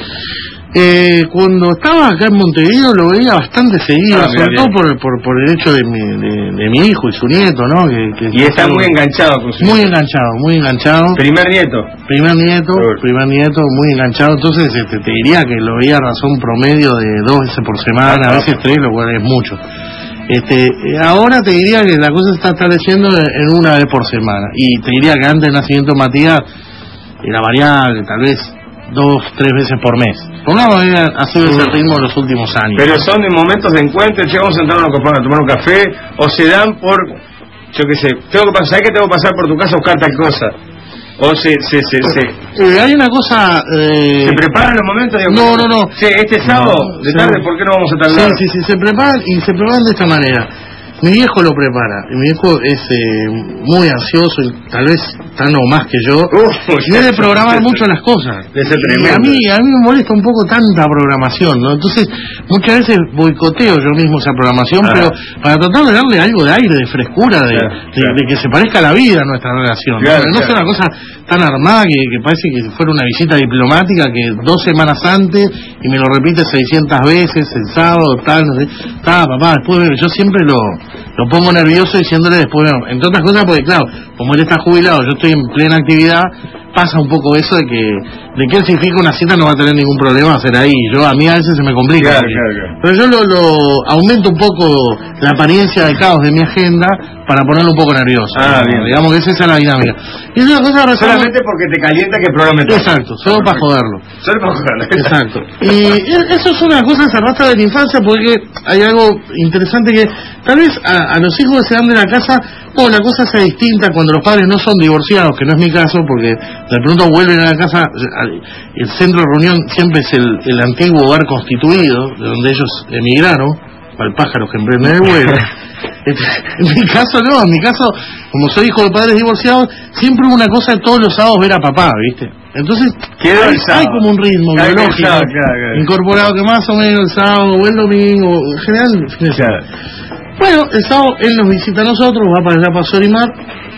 Eh, cuando estaba acá en Montevideo lo veía bastante seguido, ah, sobre todo por, por, por el hecho de mi, de, de mi hijo y su nieto, ¿no? Que, que y está muy enganchado con su Muy nieto. enganchado, muy enganchado. ¿Primer nieto? Primer nieto, Por... primer nieto, muy enganchado. Entonces este, te diría que lo veía a razón promedio de dos veces por semana, ah, a veces tres, lo cual es mucho. Este, ahora te diría que la cosa se está estableciendo en una vez por semana. Y te diría que antes del nacimiento de Matías era variable, tal vez dos, tres veces por mes. Pongamos que ha sido ese ritmo en los últimos años. Pero son de momentos de encuentro, che, vamos a sentar a tomar un café, o se dan por, yo qué sé, tengo que pasar, ¿sabes que tengo que pasar por tu casa a buscar tal cosa? O se, se, se, se. Eh, hay una cosa, eh... ¿se preparan los momentos? Digo, no, no, no. Sí, este sábado, no, de tarde, sí. ¿Por qué no vamos a tardar? Sí, sí, sí, se preparan, y se preparan de esta manera. Mi viejo lo prepara, y mi viejo es eh, muy ansioso, y tal vez tan o más que yo, uh, y debe programar mucho las cosas. Y a mí, a mí me molesta un poco tanta programación, ¿no? Entonces, muchas veces boicoteo yo mismo esa programación, ah. pero para tratar de darle algo de aire, de frescura, de, claro, de, claro. de que se parezca a la vida a nuestra relación, claro, ¿no? No claro. sea una cosa tan armada que, que parece que fuera una visita diplomática que dos semanas antes, y me lo repite seiscientas veces, el sábado, tal, no sé, está, papá, después yo siempre lo... lo pongo nervioso diciéndole después, bueno, entre otras cosas porque claro, como él está jubilado, yo estoy en plena actividad, pasa un poco eso de que de que él si fija una cita no va a tener ningún problema hacer ahí. Yo a mí a veces se me complica. Claro, claro, claro. Pero yo lo, lo aumento un poco la apariencia de caos de mi agenda para ponerlo un poco nervioso. Ah, ¿no? Bien. Digamos que esa es la dinámica. Y es una cosa resuelve... solamente porque te calienta que probablemente. Exacto, solo para joderlo. Solo para joderlo. Exacto. Y eso es una cosa que se arrastra de la infancia porque hay algo interesante que tal vez a, a los hijos que se dan de la casa, o la cosa sea distinta cuando los padres no son divorciados, que no es mi caso, porque de pronto vuelven a la casa, el centro de reunión siempre es el, el antiguo hogar constituido, de donde ellos emigraron, para el pájaro que emprende el vuelo. En mi caso no, en mi caso, como soy hijo de padres divorciados, siempre hubo una cosa de todos los sábados ver a papá, ¿viste? Entonces, hay, hay como un ritmo claro, biológico claro, claro, claro. incorporado que más o menos el sábado o el domingo, en general, claro. Bueno, el sábado él nos visita a nosotros, va para allá para Solimar,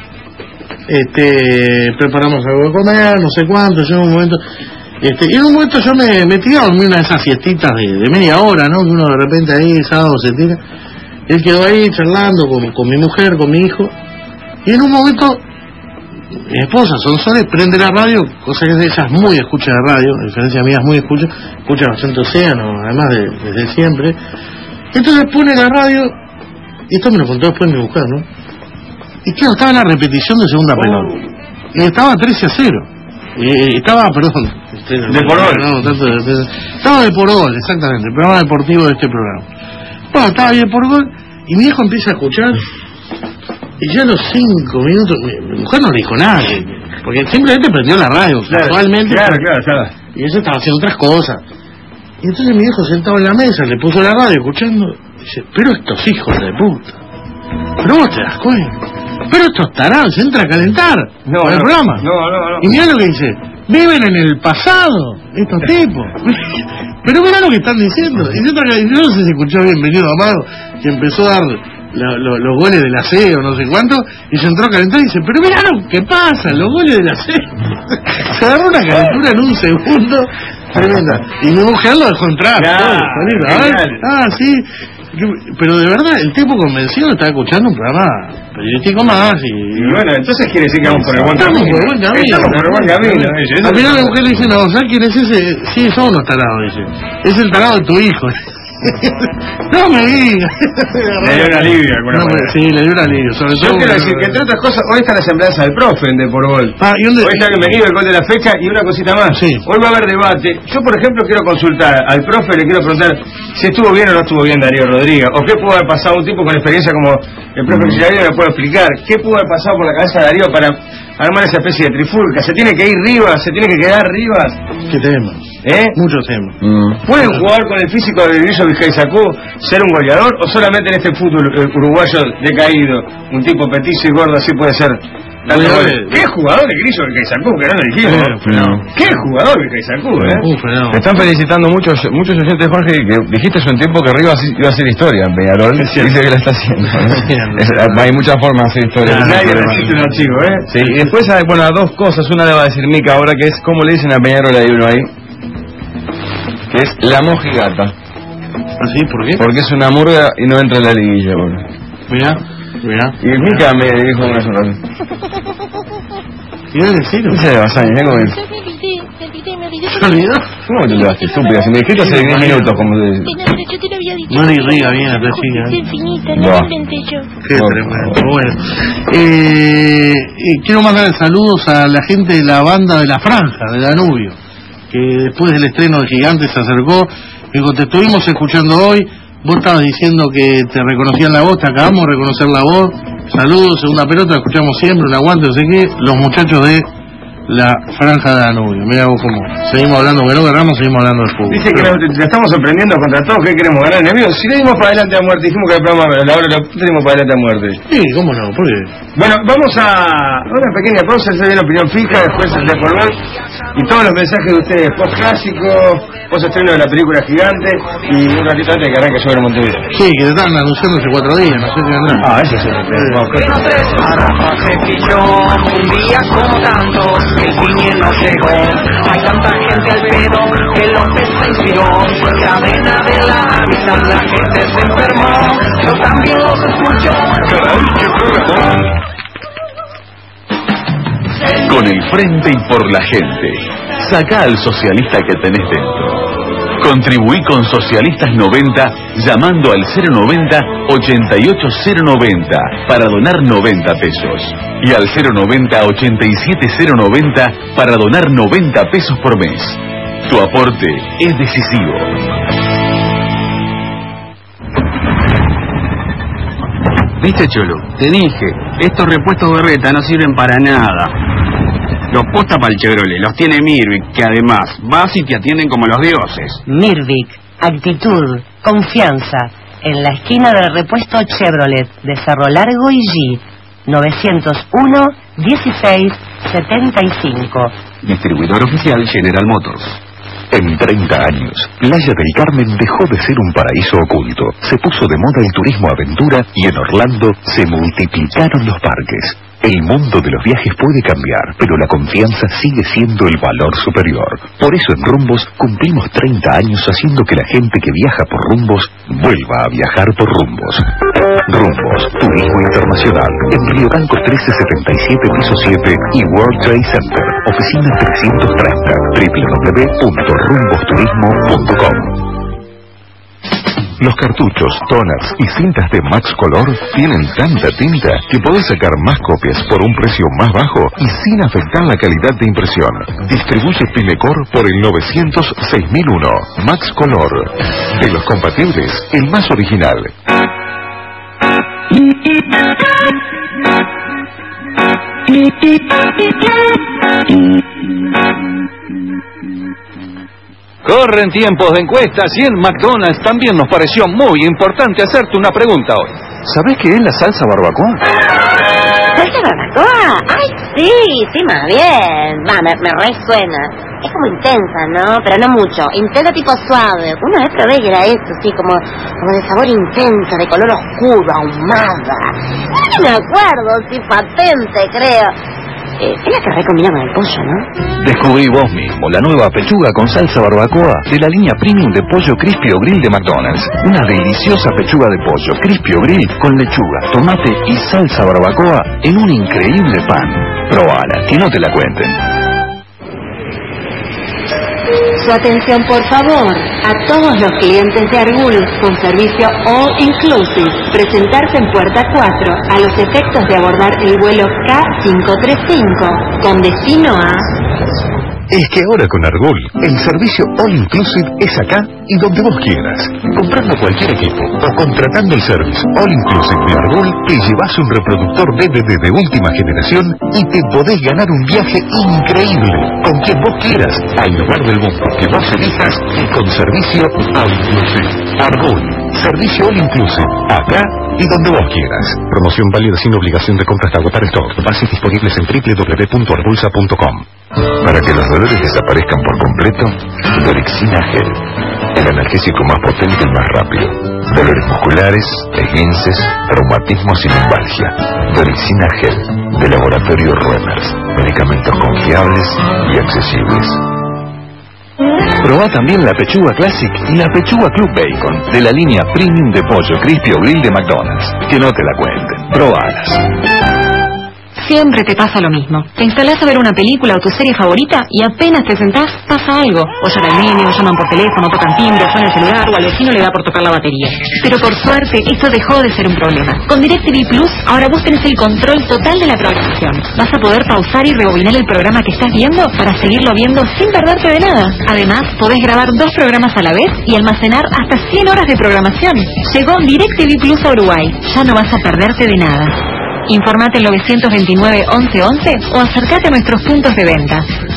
este, preparamos algo de comer, no sé cuánto, yo en un momento, este, y en un momento yo me, me tiré a dormir una de esas siestitas de, de media hora, ¿no? Que uno de repente ahí, el sábado se tira, él quedó ahí charlando con, con mi mujer, con mi hijo, y en un momento, mi esposa, Sonsoles, prende la radio, cosa que es de esas muy escucha de radio, a diferencia mía es muy escucha, escucha bastante Océano, además de, desde siempre, entonces pone la radio, y esto me lo contó después mi mujer, ¿no? Y claro, estaba en la repetición de segunda oh. pelota. Y estaba trece a cero. Y estaba, perdón. De Porol. No, tanto de, de, estaba de Porol, exactamente, el programa deportivo de este programa. Bueno, estaba ahí de Porol, y mi hijo empieza a escuchar, y ya a los cinco minutos, mi, mi mujer no le dijo nada, que, porque simplemente prendió la radio, claro, casualmente. Claro, claro, claro. Y ella estaba haciendo otras cosas. Y entonces mi hijo sentado en la mesa, le puso la radio escuchando, y dice, pero estos hijos de puta, pero vos te das cuenta, pero estos tarados se entra a calentar no, el no, programa. No, no, no. Y mirá lo que dice, viven en el pasado, estos tipos. Pero mirá lo que están diciendo. Y se entra a calentar, no sé si se escuchó Bienvenido Amado, que empezó a dar la, lo, los goles del aseo, no sé cuánto, y se entró a calentar y dice, pero mirá lo que pasa, los goles del aseo. Se agarró una calentura en un segundo. Tremenda. Y mi mujer lo dejó entrar. Claro, ¿no? Ah, sí. Pero de verdad, el tipo convencido estaba escuchando un programa periodístico más. Y, y bueno, entonces quiere decir que vamos por el buen camino. Estamos por el buen camino. Estamos por el buen camino. Al final la mujer le dice, no, ¿sabes quién es ese? Sí, son unos tarados, dice. Es el tarado de tu hijo. No me digas. Le dio un alivio alguna no, Sí, le dio un alivio. Sobre Yo todo quiero decir que entre otras cosas, hoy está la semblanza del profe en De Por Gol. Ah, ¿y dónde? Hoy está bienvenido el gol de la fecha y una cosita más. Sí. Hoy va a haber debate. Yo, por ejemplo, quiero consultar al profe, le quiero preguntar si estuvo bien o no estuvo bien Darío Rodríguez, o qué pudo haber pasado un tipo con experiencia como el profe mm. Darío me puede explicar, qué pudo haber pasado por la cabeza de Darío para armar esa especie de trifulca. ¿Se tiene que ir Rivas? ¿Se tiene que quedar Rivas? ¿Qué tenemos? ¿Eh? Muchos hemos. Mm. ¿Puede un jugador con el físico de Grillo Vizcayzacú ser un goleador o solamente en este fútbol eh, uruguayo decaído, un tipo petizo y gordo así puede ser? ¿Qué jugador de Grillo Vizcayzacú? Que no lo dijimos. Eh, no. ¿Qué jugador Vizcayzacú, eh? Uf, no. Te están felicitando muchos muchos oyentes, Jorge, que dijiste hace un tiempo que Río iba a hacer historia en Peñarol. Dice que la está haciendo. Es, hay muchas formas de hacer historia. Claro, Nadie no, resiste no, un archivo, ¿eh? Sí, y después hay, bueno, a dos cosas. Una le va a decir Mica ahora, que es cómo le dicen a Peñarol, hay uno ahí, que es la mojigata. ¿Así? ¿Por qué? Porque es una murga y no entra en la liguilla, bueno. Mirá, mirá. Y Mica me dijo una sola. ¿Y dónde decirlo? Ese de Basaña, ¿eh? ¿Cómo es? ¿Se olvidó? ¿Cómo te llevaste, estúpida? Si me dijiste hace diez minutos, como de... No le irriga bien a esta chica. Es infinita, No. no lo inventé yo. Qué tremendo. Bueno, eh, eh, quiero mandar saludos a la gente de la banda de La Franja, de Danubio, que después del estreno de Gigantes se acercó. Me dijo, te estuvimos escuchando hoy, vos estabas diciendo que te reconocían la voz, te acabamos de reconocer la voz. Saludos, segunda pelota, la escuchamos siempre, un aguante, no sé qué. Los muchachos de La Franja de Danubio. Mira vos cómo seguimos hablando, que no ganamos, seguimos hablando de fútbol. Dice que nos, la estamos sorprendiendo contra todos. ¿Qué queremos ganar, enemigos? Si le dimos para adelante a muerte, dijimos que el programa, pero la hora lo tenemos para adelante a muerte. Sí, cómo no, ¿por qué? Bueno, vamos a una pequeña pausa, se viene opinión fija, después el de Colón y todos los mensajes de ustedes, post clásico, post estreno de la película Gigante y un ratito antes de que arranque yo en Montevideo. Sí, que te están anunciando hace cuatro días, no sé si vendrán. Ah, eso sí. Se pilló un día como tantos, el piñe no llegó. Hay tanta gente al pedo que López se inspiró. Cadena de la amistad, la gente se enfermó. Yo también los escucho. Caray, qué programa. Con el frente y por la gente. Saca al socialista que tenés dentro. Contribuí con Socialistas noventa llamando al cero noventa ochenta y ocho cero noventa para donar noventa pesos. Y al cero noventa ochenta y siete cero noventa para donar noventa pesos por mes. Tu aporte es decisivo. ¿Viste, Cholo? Te dije, estos repuestos berreta no sirven para nada. Los posta para el Chevrolet, los tiene Mirvic, que además vas y te atienden como los dioses. Mirvic, actitud, confianza, en la esquina del repuesto Chevrolet de Cerro Largo y G, novecientos uno dieciséis setenta y cinco. Distribuidor oficial General Motors. En treinta años, Playa del Carmen dejó de ser un paraíso oculto. Se puso de moda el turismo aventura y en Orlando se multiplicaron los parques. El mundo de los viajes puede cambiar, pero la confianza sigue siendo el valor superior. Por eso en Rumbos cumplimos treinta años haciendo que la gente que viaja por Rumbos vuelva a viajar por Rumbos. Rumbos, turismo internacional, en Río Branco trece setenta y siete, piso siete y World Trade Center, oficina trescientos treinta, doble u doble u doble u punto rumbos turismo punto com. Los cartuchos, toners y cintas de Max Color tienen tanta tinta que podés sacar más copias por un precio más bajo y sin afectar la calidad de impresión. Distribuye Pimecor por el novecientos seis mil uno. Max Color. De los compatibles, el más original. Corren tiempos de encuestas y en McDonald's también nos pareció muy importante hacerte una pregunta hoy. ¿Sabés qué es la salsa barbacoa? ¿Salsa barbacoa? Ay, sí, sí, más bien. Va, me, me resuena. Es como intensa, ¿no? Pero no mucho. Intensa tipo suave. Una vez probé y era eso, sí, como, como de sabor intenso, de color oscuro, ahumada. No me acuerdo, sí, patente, creo. Eh, es la que recombina con el pollo, ¿no? Descubrí vos mismo la nueva pechuga con salsa barbacoa de la línea premium de pollo Crispy o Grill de McDonald's. Una deliciosa pechuga de pollo Crispy o Grill con lechuga, tomate y salsa barbacoa en un increíble pan. Probala, que no te la cuenten. Su atención, por favor, a todos los clientes de Argul con servicio All Inclusive. Presentarse en puerta cuatro a los efectos de abordar el vuelo K cinco treinta y cinco con destino a Es que ahora con Argol, el servicio All Inclusive es acá y donde vos quieras. Comprando cualquier equipo o contratando el servicio All Inclusive de Argol, te llevas un reproductor D V D de última generación y te podés ganar un viaje increíble con quien vos quieras, al lugar del mundo que vos elijas y con servicio All Inclusive. Argol, servicio All Inclusive, acá y donde vos quieras. Promoción válida sin obligación de compra hasta agotar stock. Bases disponibles en w w w punto arbulsa punto com. Para que los dolores desaparezcan por completo, Dorexina Gel, el analgésico más potente y más rápido. Dolores musculares, esguinces, traumatismos y lumbalgia. Dorexina Gel, de Laboratorio Ruemers. Medicamentos confiables y accesibles. Probá también la pechuga Classic y la pechuga Club Bacon de la línea Premium de pollo crispy o grill de McDonald's. Que no te la cuenten, probalas. Siempre te pasa lo mismo. Te instalás a ver una película o tu serie favorita y apenas te sentás, pasa algo. O llora el nene, o llaman por teléfono, tocan timbre, o suena el celular, o al vecino le da por tocar la batería. Pero por suerte, esto dejó de ser un problema. Con DirecTV Plus, ahora vos tenés el control total de la programación. Vas a poder pausar y rebobinar el programa que estás viendo para seguirlo viendo sin perderte de nada. Además, podés grabar dos programas a la vez y almacenar hasta cien horas de programación. Llegó DirecTV Plus a Uruguay. Ya no vas a perderte de nada. Informate en novecientos veintinueve once once o acércate a nuestros puntos de venta.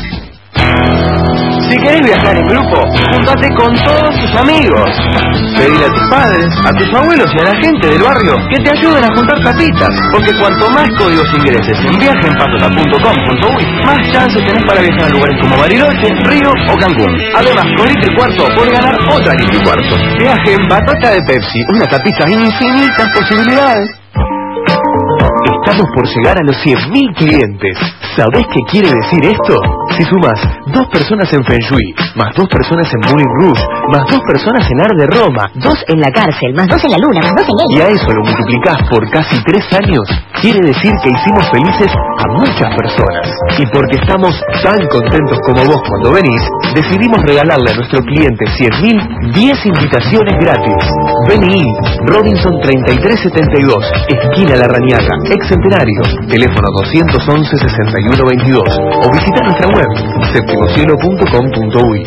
Si querés viajar en grupo, júntate con todos tus amigos. Pedile a tus padres, a tus abuelos y a la gente del barrio que te ayuden a juntar tapitas. Porque cuanto más códigos ingreses en viaje en patota punto com punto uy, más chances tenés para viajar a lugares como Bariloche, Río o Cancún. Además, con litro y cuarto podés ganar otra litro y cuarto. Viaje en Batata de Pepsi, una tapita infinitas posibilidades. Estamos por llegar a los cien mil clientes. ¿Sabés qué quiere decir esto? Si sumás dos personas en Feng Shui, más dos personas en Moulin Rouge, más dos personas en Art de Roma, dos en la cárcel, más dos en la luna, más dos en ella. Y a eso lo multiplicás por casi tres años, quiere decir que hicimos felices a muchas personas. Y porque estamos tan contentos como vos cuando venís, decidimos regalarle a nuestro cliente cien mil, diez invitaciones gratis. Vení, Robinson treinta y tres setenta y dos, esquina La Rañaga, ex Centenario, teléfono doscientos once sesenta y uno veintidós, o visita nuestra web, séptimo cielo punto com punto uy.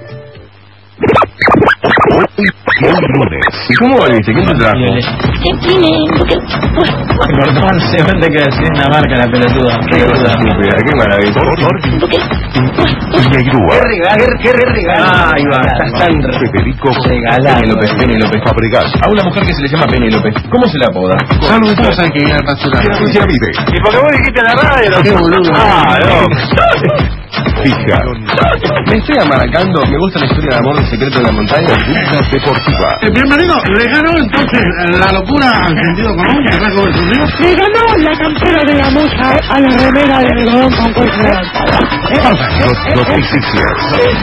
Hoy lunes. ¿Y cómo volviste? ¿Quién te trajo? Gordón, se vende que decir una marca la pelotuda. Qué estúpida, qué maravilla. Ñairúa. Qué regalo, qué regalo. Ay, va, estás tan Federico regalado. Penélope, Penélope. Fabregas. A una mujer que se le llama Penélope, ¿cómo se la apoda? Salud, todos saben que viene a rasurar. Ya vive. ¿Y por qué vos dijiste en la radio? Qué boludo. Ah, no. Fija. Me estoy amaracando, me gusta la historia de amor del secreto de la montaña. Vida deportiva. El primer marido le ganó entonces la locura al sentido común, que trajo de sus ríos. Le ganó la campera de la moza a la remera de algodón con cuello de alzada. Noticias.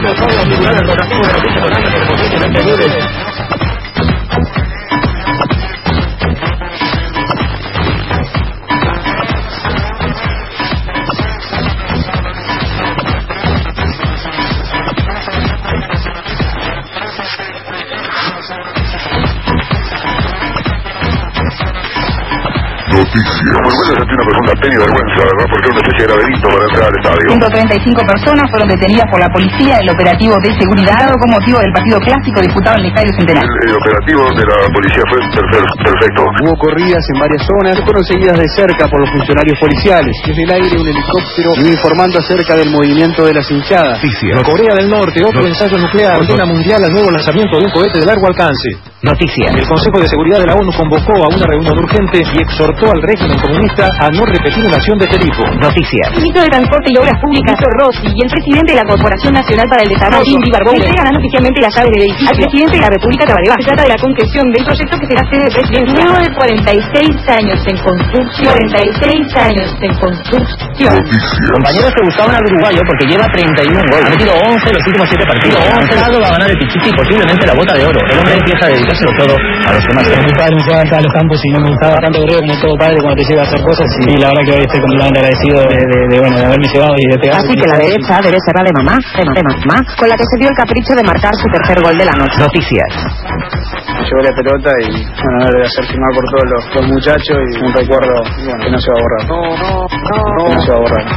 Noticias. Como el vuelo sentí una profunda pena y vergüenza, ¿verdad? Porque era una especie de laberinto para entrar al estadio. ciento treinta y cinco personas fueron detenidas por la policía en el operativo de seguridad con motivo del partido clásico disputado en el Estadio Centenario. El, el operativo de la policía fue perfecto. perfecto. Hubo corridas en varias zonas que fueron seguidas de cerca por los funcionarios policiales. Desde el aire un helicóptero iba informando acerca del movimiento de las hinchadas. Noticias. Corea del Norte, otro ensayo nuclear, condena mundial al nuevo lanzamiento de un cohete de largo alcance. Noticias. El Consejo de Seguridad de la ONU convocó a una reunión urgente y exhortó al régimen comunista a no repetir una acción de este tipo. Noticias. El ministro de Transporte y Obras Públicas, Rossi, y el presidente de la Corporación Nacional para el Desarrollo, Indy Barbosa, entregarán oficialmente las llaves del edificio al presidente de la República Tabaré. Se trata de la concreción del proyecto que será sede presidencial. Luego de cuarenta y seis años en construcción. cuarenta y seis años en construcción. Compañeros que buscaban al uruguayo porque lleva treinta y uno goles. Ha metido once los últimos siete partidos. once va a ganar el Pichichi y posiblemente la bota de oro. El hombre empieza a dedicárselo todo a los demás. Mi padre me llevaba a los campos y no me gustaba tanto correr como todo padre cuando te lleva a hacer cosas. Y la verdad que hoy estoy completamente agradecido de, de, de, bueno, de haberme llevado y de pegar. Así que la derecha debe ser la de mamá, de mamá, con la que se dio el capricho de marcar su tercer gol de la noche. Noticias. Llevó la pelota y, bueno, le voy a hacer firmar por todos los, los muchachos y un recuerdo, bueno, que no se va a borrar. No, no, no. Que no se va a borrar.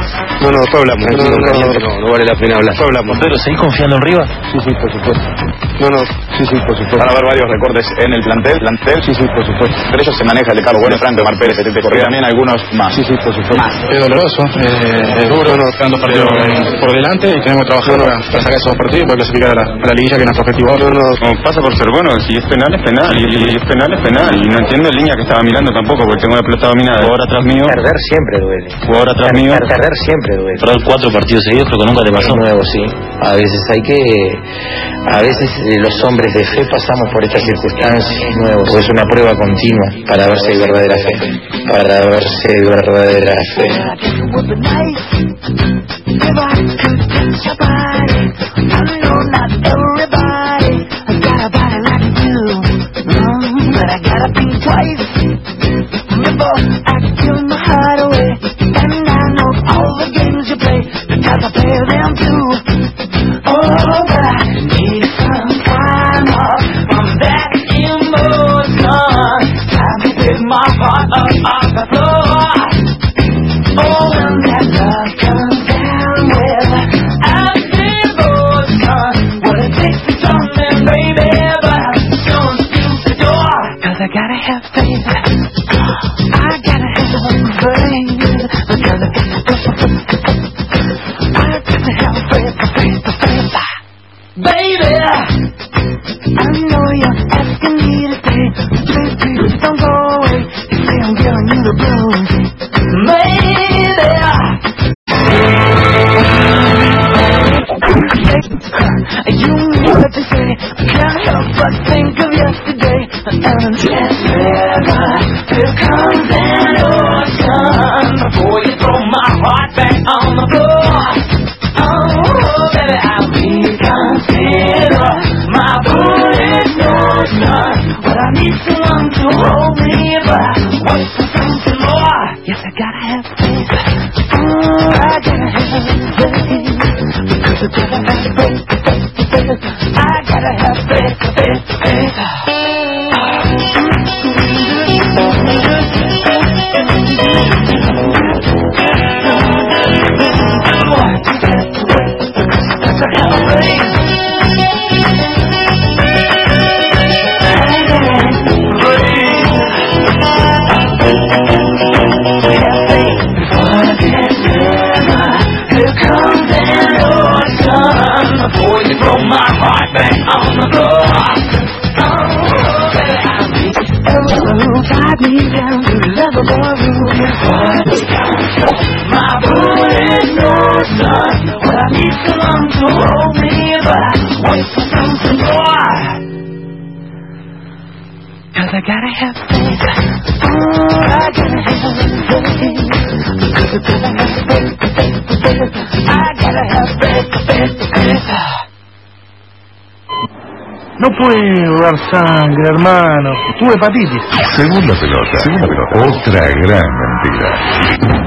No, no, después hablamos. No, no, no, no, no vale la pena hablar. Después hablamos. ¿Pero seguís confiando en Rivas? Sí, sí, por supuesto. No, no, sí, sí, por supuesto. Van a haber varios recortes en el plantel, plantel. Sí, sí, por supuesto. Entre ellos se maneja el de Carlos Bueno, Franco, Mar Pérez, Tete Correa, también algunos más. Sí, sí, por supuesto. Más. Es doloroso, eh, es duro, no, están dos partidos por delante y tenemos que trabajar para, para sacar esos partidos y para clasificar a la, a la liguilla, que es nuestro objetivo. No, no, no, pasa por ser bueno, si es penal es penal, y, y es penal es penal, y no entiendo en línea que estaba mirando tampoco, porque tengo la pelota dominada. Jugador atrás mío. Perder siempre duele. Jugador atrás mío. Perder siempre duele. Perder cuatro partidos seguidos creo que nunca te pasó. De nuevo, sí. A veces hay que... A veces eh, los hombres de fe pasamos por estas circunstancias nuevas. Es una prueba continua para ver si hay verdadera fe. Para ver si hay verdadera fe. No puedo dar sangre, hermano. Tuve hepatitis. Segunda pelota. Segunda pelota. Otra gran mentira.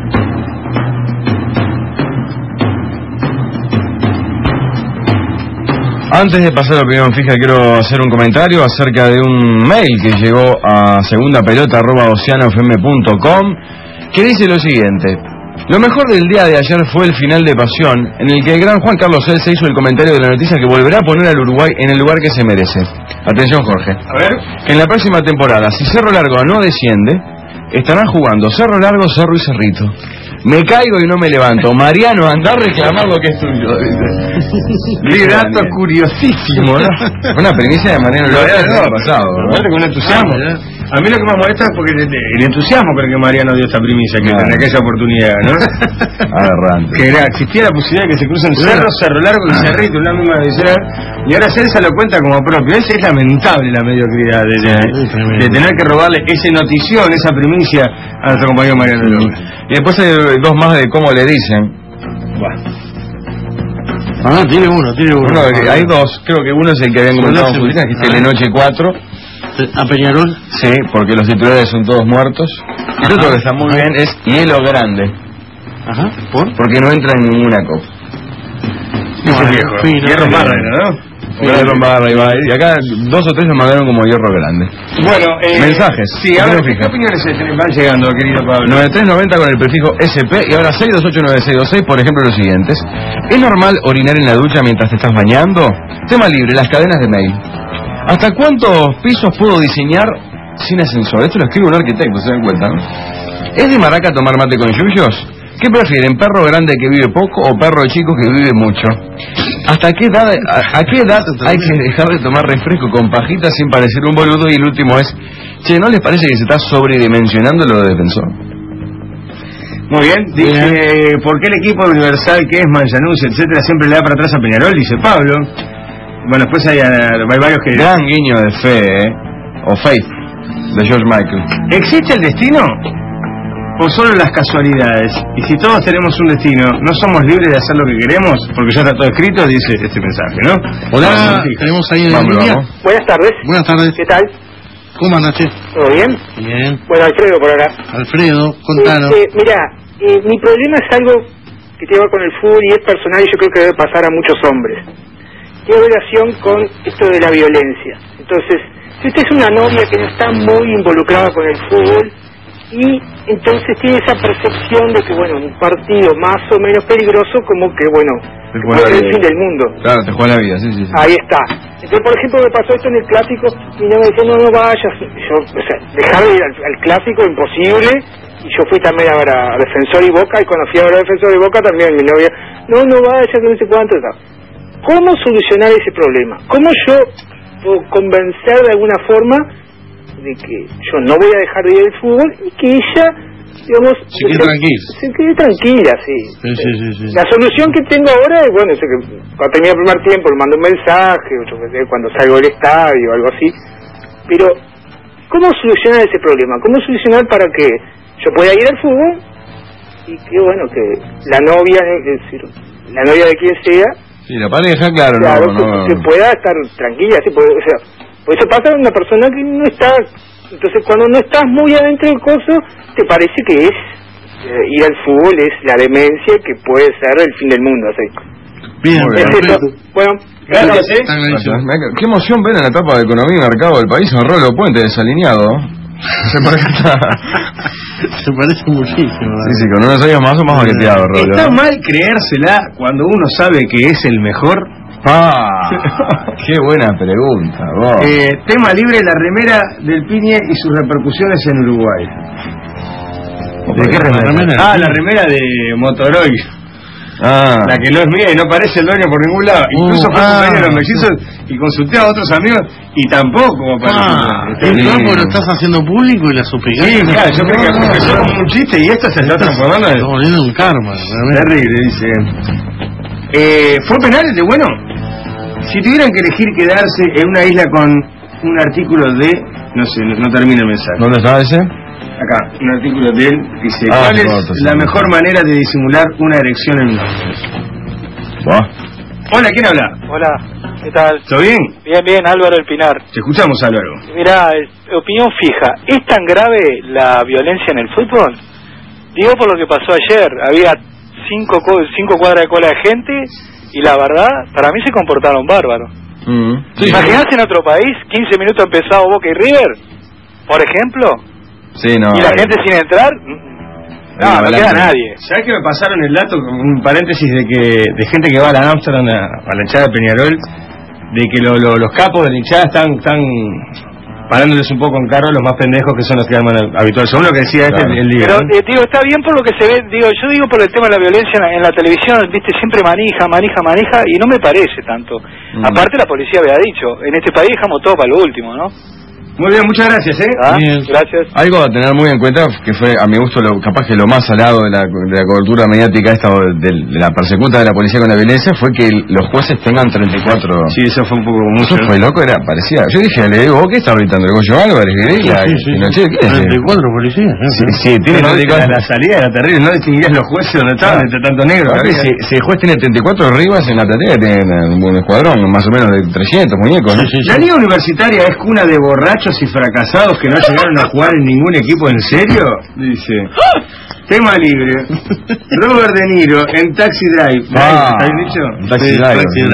Antes de pasar a la opinión fija, quiero hacer un comentario acerca de un mail que llegó a segundapelota arroba oceano f m punto com, que dice lo siguiente: lo mejor del día de ayer fue el final de Pasión, en el que el gran Juan Carlos Celsa hizo el comentario de la noticia que volverá a poner al Uruguay en el lugar que se merece. Atención, Jorge. A ver. En la próxima temporada, si Cerro Largo no desciende, estarán jugando Cerro Largo, Cerro y Cerrito. Me caigo y no me levanto. Mariano, andá a reclamar lo que es tuyo. Qué dato curiosísimo, ¿no? Una primicia de Mariano lo había pasado, ¿no? Con entusiasmo. A mí lo que me molesta es porque el entusiasmo con el que Mariano dio esta primicia, que en aquella oportunidad, ¿no? Agarrante. Que era, existía la posibilidad de que se crucen Cerro, Cerro Largo y Cerrito, una misma edición. Y ahora Celsa lo cuenta como propio. Es, es lamentable la mediocridad de, de, de tener que robarle esa notición, esa primicia a nuestro compañero Mariano López. Y después hay dos más de cómo le dicen. Bueno. Ah, tiene uno, tiene uno. uno hay dos, creo que uno es el que habían comentado en Julián, que es Telenoche cuatro. ¿A Peñarol? Sí, porque los titulares son todos muertos. Y otro que está muy bien es Hielo Grande. Ajá, ¿por? Porque no entra en ninguna copa. Ese viejo. Hierro Barrera, ¿no? Brandon Barra, y acá dos o tres nos mandaron como hierro grande. Bueno, eh, mensajes. Sí, ahora, ¿qué opiniones van llegando, querido Pablo? noventa y tres noventa con el prefijo S P y ahora seis dos ocho nueve seis dos seis, por ejemplo, los siguientes. ¿Es normal orinar en la ducha mientras te estás bañando? Tema libre, las cadenas de mail. ¿Hasta cuántos pisos puedo diseñar sin ascensor? Esto lo escribe un arquitecto, ¿se dan cuenta, no? ¿Es de maraca tomar mate con yuyos? ¿Qué prefieren, perro grande que vive poco o perro chico que vive mucho? ¿Hasta qué edad, a, a qué edad hay que dejar de tomar refresco con pajita sin parecer un boludo? Y el último es, che, ¿no les parece que se está sobredimensionando lo de defensor? Muy bien, dice, ¿por qué el equipo universal que es Manjanus, etcétera, siempre le da para atrás a Peñarol? Dice Pablo. Bueno, después hay, hay varios que... Gran guiño de fe, ¿eh? O faith, de George Michael. ¿Existe el destino? ¿O solo las casualidades? Y si todos tenemos un destino, ¿no somos libres de hacer lo que queremos? Porque ya está todo escrito, dice este mensaje, ¿no? Hola, tenemos ahí en la línea. Buenas tardes. Buenas tardes. ¿Qué tal? ¿Cómo andas, che? ¿Todo bien? Bien. Bueno, Alfredo por acá. Alfredo, contanos. Eh, eh, mira, eh, mi problema es algo que tiene que ver con el fútbol y es personal y yo creo que debe pasar a muchos hombres. Tiene relación con esto de la violencia. Entonces, si usted es una novia que no está muy involucrada con el fútbol y entonces tiene esa percepción de que, bueno, un partido más o menos peligroso como que, bueno, te puede ser el fin del mundo. Claro, te juega la vida, sí, sí, sí. Ahí está. Entonces, por ejemplo, me pasó esto en el clásico y no me decía, no, no vayas. Yo, o sea, dejar de ir al, al clásico, imposible. Y yo fui también a ver a, a Defensor y Boca, y cuando fui a ver a Defensor y Boca también mi novia, no, no vayas, que no sé cuánto. Tal. ¿Cómo solucionar ese problema? ¿Cómo yo puedo convencer de alguna forma de que yo no voy a dejar de ir al fútbol y que ella, digamos, se quede tranquila? Se quede tranquila, sí. Sí, sí, sí, sí. La solución que tengo ahora es, bueno, es que cuando termine el primer tiempo le mando un mensaje, o yo qué sé, cuando salgo del estadio o algo así. Pero, ¿cómo solucionar ese problema? ¿Cómo solucionar para que yo pueda ir al fútbol y que, bueno, que la novia, es decir, la novia de quien sea, sí, la pareja, claro, claro, no, no, que, que pueda estar tranquila, sí, puede, o sea, por eso pasa a una persona que no está, entonces cuando no estás muy adentro del coso, te parece que es eh, ir al fútbol, es la demencia que puede ser el fin del mundo, así. Bien, es eso. Bueno, gracias, ¿eh? Gracias. Qué emoción ver en la etapa de economía y mercado del país a Rolo Puente desalineado. Se parece, se parece muchísimo. Sí, sí, con unos años más o más baqueteado, Rolo. ¿Está mal creérsela cuando uno sabe que es el mejor? Ah, qué buena pregunta, vos. Eh, tema libre, la remera del Piñe y sus repercusiones en Uruguay. ¿De qué remera? remera? Ah, la remera de Motoroy. Ah. La que no es mía y no parece el dueño por ningún lado. Uh, Incluso fue ah. compañero de los mellizos y consulté a otros amigos y tampoco aparece. Ah, y luego lo estás haciendo público y la suplicás. Sí, claro, yo creo que empezó como un chiste y esto se está transformando en... Está volviendo un karma, realmente. Terrible, dice. Eh, ¿Fue penal el de bueno? Si tuvieran que elegir quedarse en una isla con un artículo de... No sé, no, no termina el mensaje. ¿Dónde está ese? Acá, un artículo de él dice, ah, ¿cuál es no, la mejor manera de disimular una erección en un hombre? Hola, ¿quién habla? Hola, ¿qué tal? ¿Todo bien? Bien, bien, Álvaro del Pinar. Te escuchamos, Álvaro. Mirá, opinión fija, ¿es tan grave la violencia en el fútbol? Digo por lo que pasó ayer, había cinco, cinco cuadras de cola de gente y la verdad, para mí se comportaron bárbaros. Mm. Sí, ¿Imaginás en otro país, quince minutos empezado Boca y River, por ejemplo? Sí, no. Y la gente sin entrar, no, no queda nadie. ¿Sabés que me pasaron el dato, un paréntesis de que de gente que va a la Amsterdam, a, a la hinchada de Peñarol, de que lo, lo, los capos de la hinchada están, están parándoles un poco en carro los más pendejos que son los que arman habitual, según lo que decía claro. este el, el libro. Pero, ¿no? eh, digo, está bien por lo que se ve, digo, yo digo por el tema de la violencia en la, en la televisión, viste, siempre manija, manija, manija, y no me parece tanto. Mm. Aparte la policía había dicho, en este país dejamos todo para lo último, ¿no? Muy bien, muchas gracias, ¿eh? ¿Ah? Bien. Gracias. Algo a tener muy en cuenta, que fue a mi gusto lo, capaz que lo más salado de la, de la cobertura mediática esta de, de la persecuta de la policía con la violencia fue que el, los jueces tengan treinta y cuatro. Sí, eso fue un poco mucho. Eso fue loco, era, parecía. Yo dije, le digo, ¿vos qué está gritando? ¿El Goyo Álvarez? Sí, sí, sí, sí. treinta y cuatro policías. ¿no? Sí, sí, tiene no, treinta y cuatro. La salida era terrible, no distinguías los jueces donde estaban, entre tanto negro. Si, si el juez tiene treinta y cuatro Rivas en la platea, tiene un escuadrón, más o menos de trescientos muñecos, ¿no? Sí, sí, sí. La liga universitaria es cuna de borrachos y fracasados que no llegaron a jugar en ningún equipo, ¿en serio? Dice. Tema libre. Robert De Niro en Taxi Drive. Ah, ¿Está bien dicho? Taxi Sí, Drive. Taxi Drive. Sí.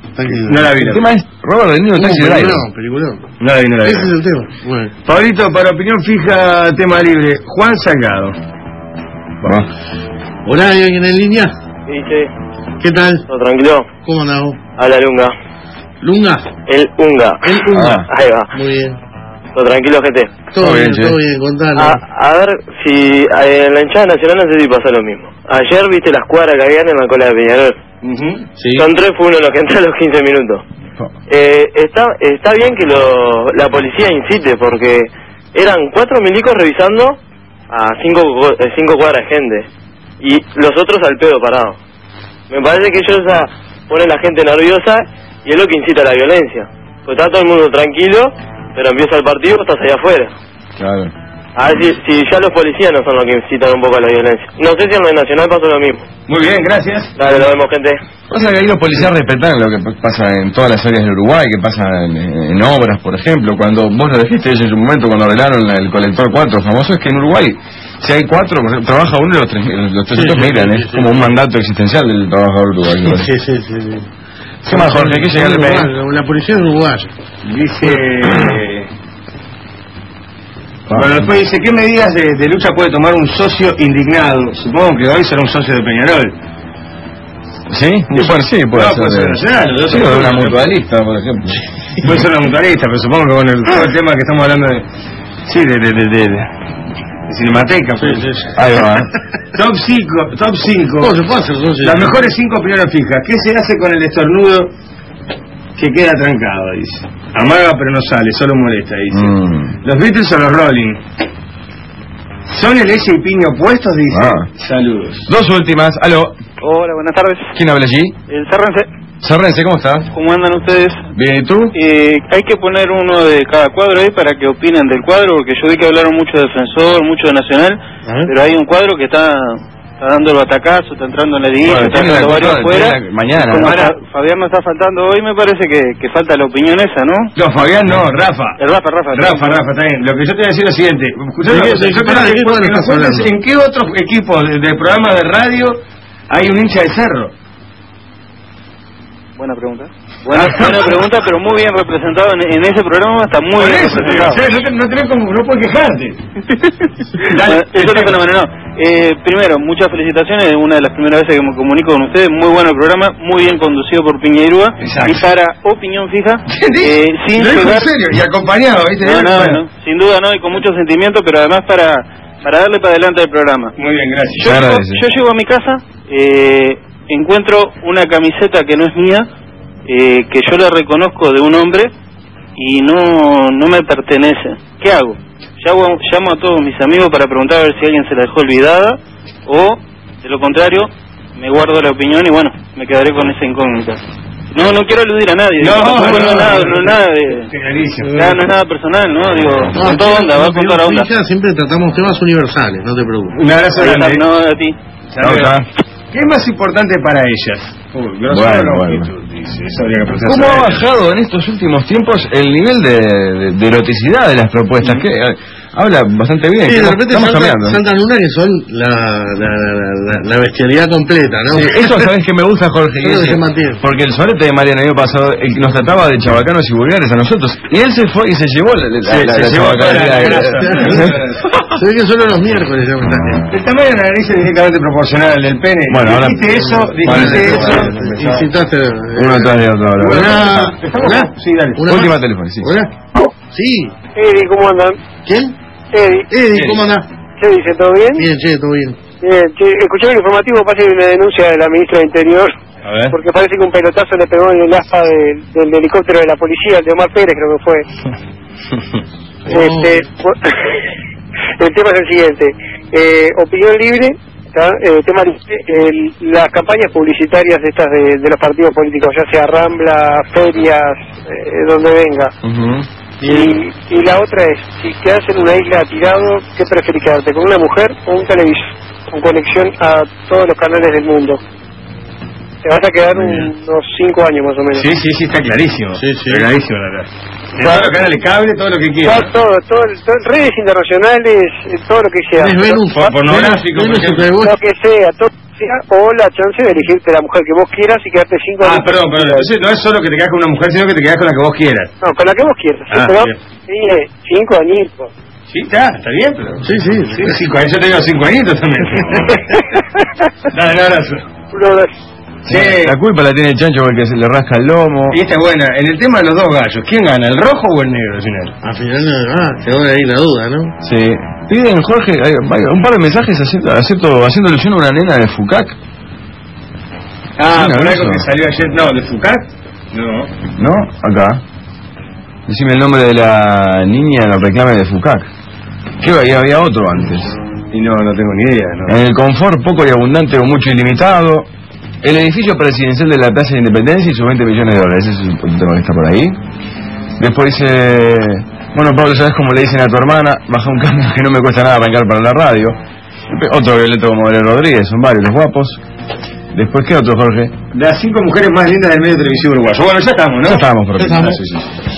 No la vi. El tema es Robert De Niro en Taxi Driver. No, peliculón. No la vi, no la vi. Ese es el tema. Bueno. Pablito, para opinión fija, tema libre. Juan Salgado. Vamos. Hola, ¿hay alguien en línea? Sí, sí. ¿Ququé tal? ¿Todo tranquilo? ¿Cómo andamos? Habla Lunga. ¿Lunga? El Unga. El Unga. Ah, ahí va. Muy bien. ¿Todo tranquilo, gente? Todo bien, todo bien, contanos. A, a ver, si eh, en la hinchada nacional no sé si pasa lo mismo. Ayer viste las cuadras que habían en la cola de Peñarol. Uh-huh. Sí. Son tres, fue uno de los que entró a los quince minutos. Eh, está está bien que lo, la policía incite, porque eran cuatro milicos revisando a cinco, eh, cinco cuadras de gente. Y los otros al pedo parados. Me parece que ellos a, ponen a la gente nerviosa y es lo que incita a la violencia. Pues está todo el mundo tranquilo, pero empieza el partido, estás allá afuera. Claro. A ver si, si ya los policías no son los que incitan un poco a la violencia. No sé si en lo nacional pasó lo mismo. Muy bien, gracias. Dale, nos vemos, gente. Pasa que ahí los policías respetan lo que pasa en todas las áreas del Uruguay, que pasa en, en obras, por ejemplo. Cuando vos lo dijiste en su momento, cuando arreglaron el colector cuatro famoso, es que en Uruguay, si hay cuatro, trabaja uno de los, tres, los trescientos sí, sí, miran, sí, es sí, como sí. un mandato existencial del trabajador uruguayo. Sí, sí, sí. sí. ¿Qué más, Jorge? ¿Qué llega al Uruguay, la policía es uruguaya. Dice... Bueno, después dice, ¿qué medidas de, de lucha puede tomar un socio indignado? Supongo que hoy será un socio de Peñarol. ¿Sí? Bueno, sí, puede no, ser. puede ser nacional, de sí, o de una mutualista, por ejemplo. Puede ser una mutualista, pero supongo que con el, todo el tema que estamos hablando de... Sí, de... de, de, de, de Cinemateca. Sí, sí, sí. Ahí va. Top cinco, top cinco. ¿Cómo se puede hacer socio? Las mejores cinco opiniones fijas. ¿Qué se hace con el estornudo que queda trancado? Dice. Amaga pero no sale, solo molesta, dice. Mm. Los Beatles o los Rolling. ¿Son el S y Piño opuestos? Dice. Ah. Saludos. Dos últimas. Aló. Hola, buenas tardes. ¿Quién habla allí? El Sarrense. Sarrense, ¿cómo estás? ¿Cómo andan ustedes? Bien, ¿y tú? Eh, hay que poner uno de cada cuadro ahí para que opinen del cuadro, porque yo vi que hablaron mucho de Defensor, mucho de Nacional, pero hay un cuadro que está, está dando el batacazo, está entrando en la liguilla, Bueno, está tiene la entrando varios culpa, afuera. tiene la- mañana. Como Ahora- Fa- Fabián no está faltando hoy, me parece que, que falta la opinión esa, ¿no? No, Fabián no, Rafa. El Rafa, Rafa. Rafa, Rafa, está bien. Lo que yo te voy a decir es lo siguiente. Escuchá ¿De una qué- cosa, de yo qué- creo de que qué porque cuadro nos estás cuentes hablando? ¿En qué otro equipo de, de programa de radio hay un hincha de Cerro? Buena pregunta. Buena, buena pregunta, pero muy bien representado en, en ese programa, está muy Por bien eso, representado. o sea, no, te- no tenés como, no puedes quejarte. Bueno, eso no es fenómeno, no. Eh, primero, muchas felicitaciones, una de las primeras veces que me comunico con ustedes, muy bueno el programa, muy bien conducido por Piñeirúa. Exacto. Y para opinión fija, eh, sin Lo dijo llegar... en serio, y acompañado, ¿viste? No, no, Bueno. no, sin duda no, y con mucho sentimiento, pero además para, para darle para adelante el programa. Muy bien, gracias. Yo, llego, yo llego a mi casa, eh, encuentro una camiseta que no es mía, eh, que yo la reconozco de un hombre y no, no me pertenece. ¿Qué hago? Llamo, llamo a todos mis amigos para preguntar a ver si alguien se la dejó olvidada, o de lo contrario me guardo la opinión y bueno, me quedaré con esa incógnita. No, no quiero aludir a nadie. No, digo, tampoco no, no, es nada, no, no es nada de... Clarísimo. Ya no es nada personal, ¿no? Digo, No, con toda onda, va con toda la onda. Villa siempre tratamos temas universales, no te preocupes. Un abrazo grande. No, a ti. Saludos. ¿Qué es más importante para ellas? Uy, grosero Bueno, o bueno. longitud, dice. Eso habría que preguntarse ¿Cómo a ha ella. bajado en estos últimos tiempos el nivel de, de, de eroticidad de las propuestas? Que eh, habla bastante bien. Sí, de estamos, repente estamos Santa, cambiando. Santa Luna, que son la, la, la, la, la bestialidad completa, ¿no? Sí, eso sabes que me gusta, Jorge, y Eso ese- se mantiene. porque el sorete de Mariano el año pasado eh, nos trataba de chabacanos y vulgares a nosotros, y él se fue y se llevó la, la, Se- la, se la llevó toda la chabacanería. grasa. Se ve que solo los miércoles ya está. El tamaño de la nariz es directamente proporcional al del pene. Bueno, ahora- dijiste eso, Parece dijiste que- eso. bueno, Incitaste. Uno tras de otro ahora. Hola. ¿Estamos? Hola. Sí, dale. Una Última más. teléfono, sí. Hola. Sí. Eddie, ¿cómo andan? ¿Quién? Eddie, Eddie, ¿cómo andás? ¿qué dice? ¿Todo bien? Bien, che, todo bien. Bien, che, escuché el informativo, pasa una denuncia de la ministra de Interior, A ver. porque parece que un pelotazo le pegó en el aspa del, del helicóptero de la policía, el de Omar Pérez creo que fue. Este, bu- el tema es el siguiente, eh, opinión libre, ¿tá? Eh, tema libre, el- las campañas publicitarias estas de, de los partidos políticos, ya sea Rambla, ferias, eh, donde venga. Ujú. Y, y la otra es, si quedas en una isla tirado, ¿qué preferís quedarte? ¿Con una mujer o un televisor con conexión a todos los canales del mundo? Te vas a quedar un- unos cinco años más o menos. Sí, sí, sí, está clarísimo. Sí, sí. Está clarísimo, la verdad. De todos los canales cable, todo lo que Todo, quieras. todo, todo, todo- redes internacionales, eh, todo lo que sea. ¿Tenés Venus? Por- pornográfico, Venus, por ejemplo. Venus, Lo que sea, todo sea, o la chance de elegirte la mujer que vos quieras y quedarte cinco Ah, años. perdón, perdón. Entonces no es solo que te quedas con una mujer, sino que te quedas con la que vos quieras. No, con la que vos quieras. Ah, pero, bien. sí, eh, cinco añitos. Sí, está, está bien, pero... Sí, sí. Sí, cinco años, yo tengo cinco añitos también. Dale, un abrazo. Un abrazo. Sí. La culpa la tiene el chancho porque se le rasca el lomo. Y esta es buena. En el tema de los dos gallos, ¿quién gana, el rojo o el negro al final? Al final, ah, quedó ahí la duda, ¿no? Sí. Piden, Jorge, hay, hay un par de mensajes haciendo, haciendo, haciendo alusión a una nena de Fucac. Ah, Sí, por no, algo eso. que salió ayer. No, ¿de Fucac? No. ¿No? Acá. Decime el nombre de la niña en los reclames de Fucac. ¿Qué había, había otro antes? Y no, no tengo ni idea, ¿no? En el confort poco y abundante o mucho ilimitado. El edificio presidencial de la Plaza de Independencia y sus veinte millones de dólares. Ese es el tema que está por ahí. Después dice... Bueno, Pablo, ¿sabes cómo le dicen a tu hermana? Baja un cambio que no me cuesta nada arrancar para la radio. Otro violento como Gabriel Rodríguez, son varios los guapos. Después, ¿qué otro, Jorge? Las cinco mujeres más lindas del medio televisivo uruguayo. Bueno, ya estamos, ¿no? Ya estamos, por Ya aquí. estamos. Sí, sí.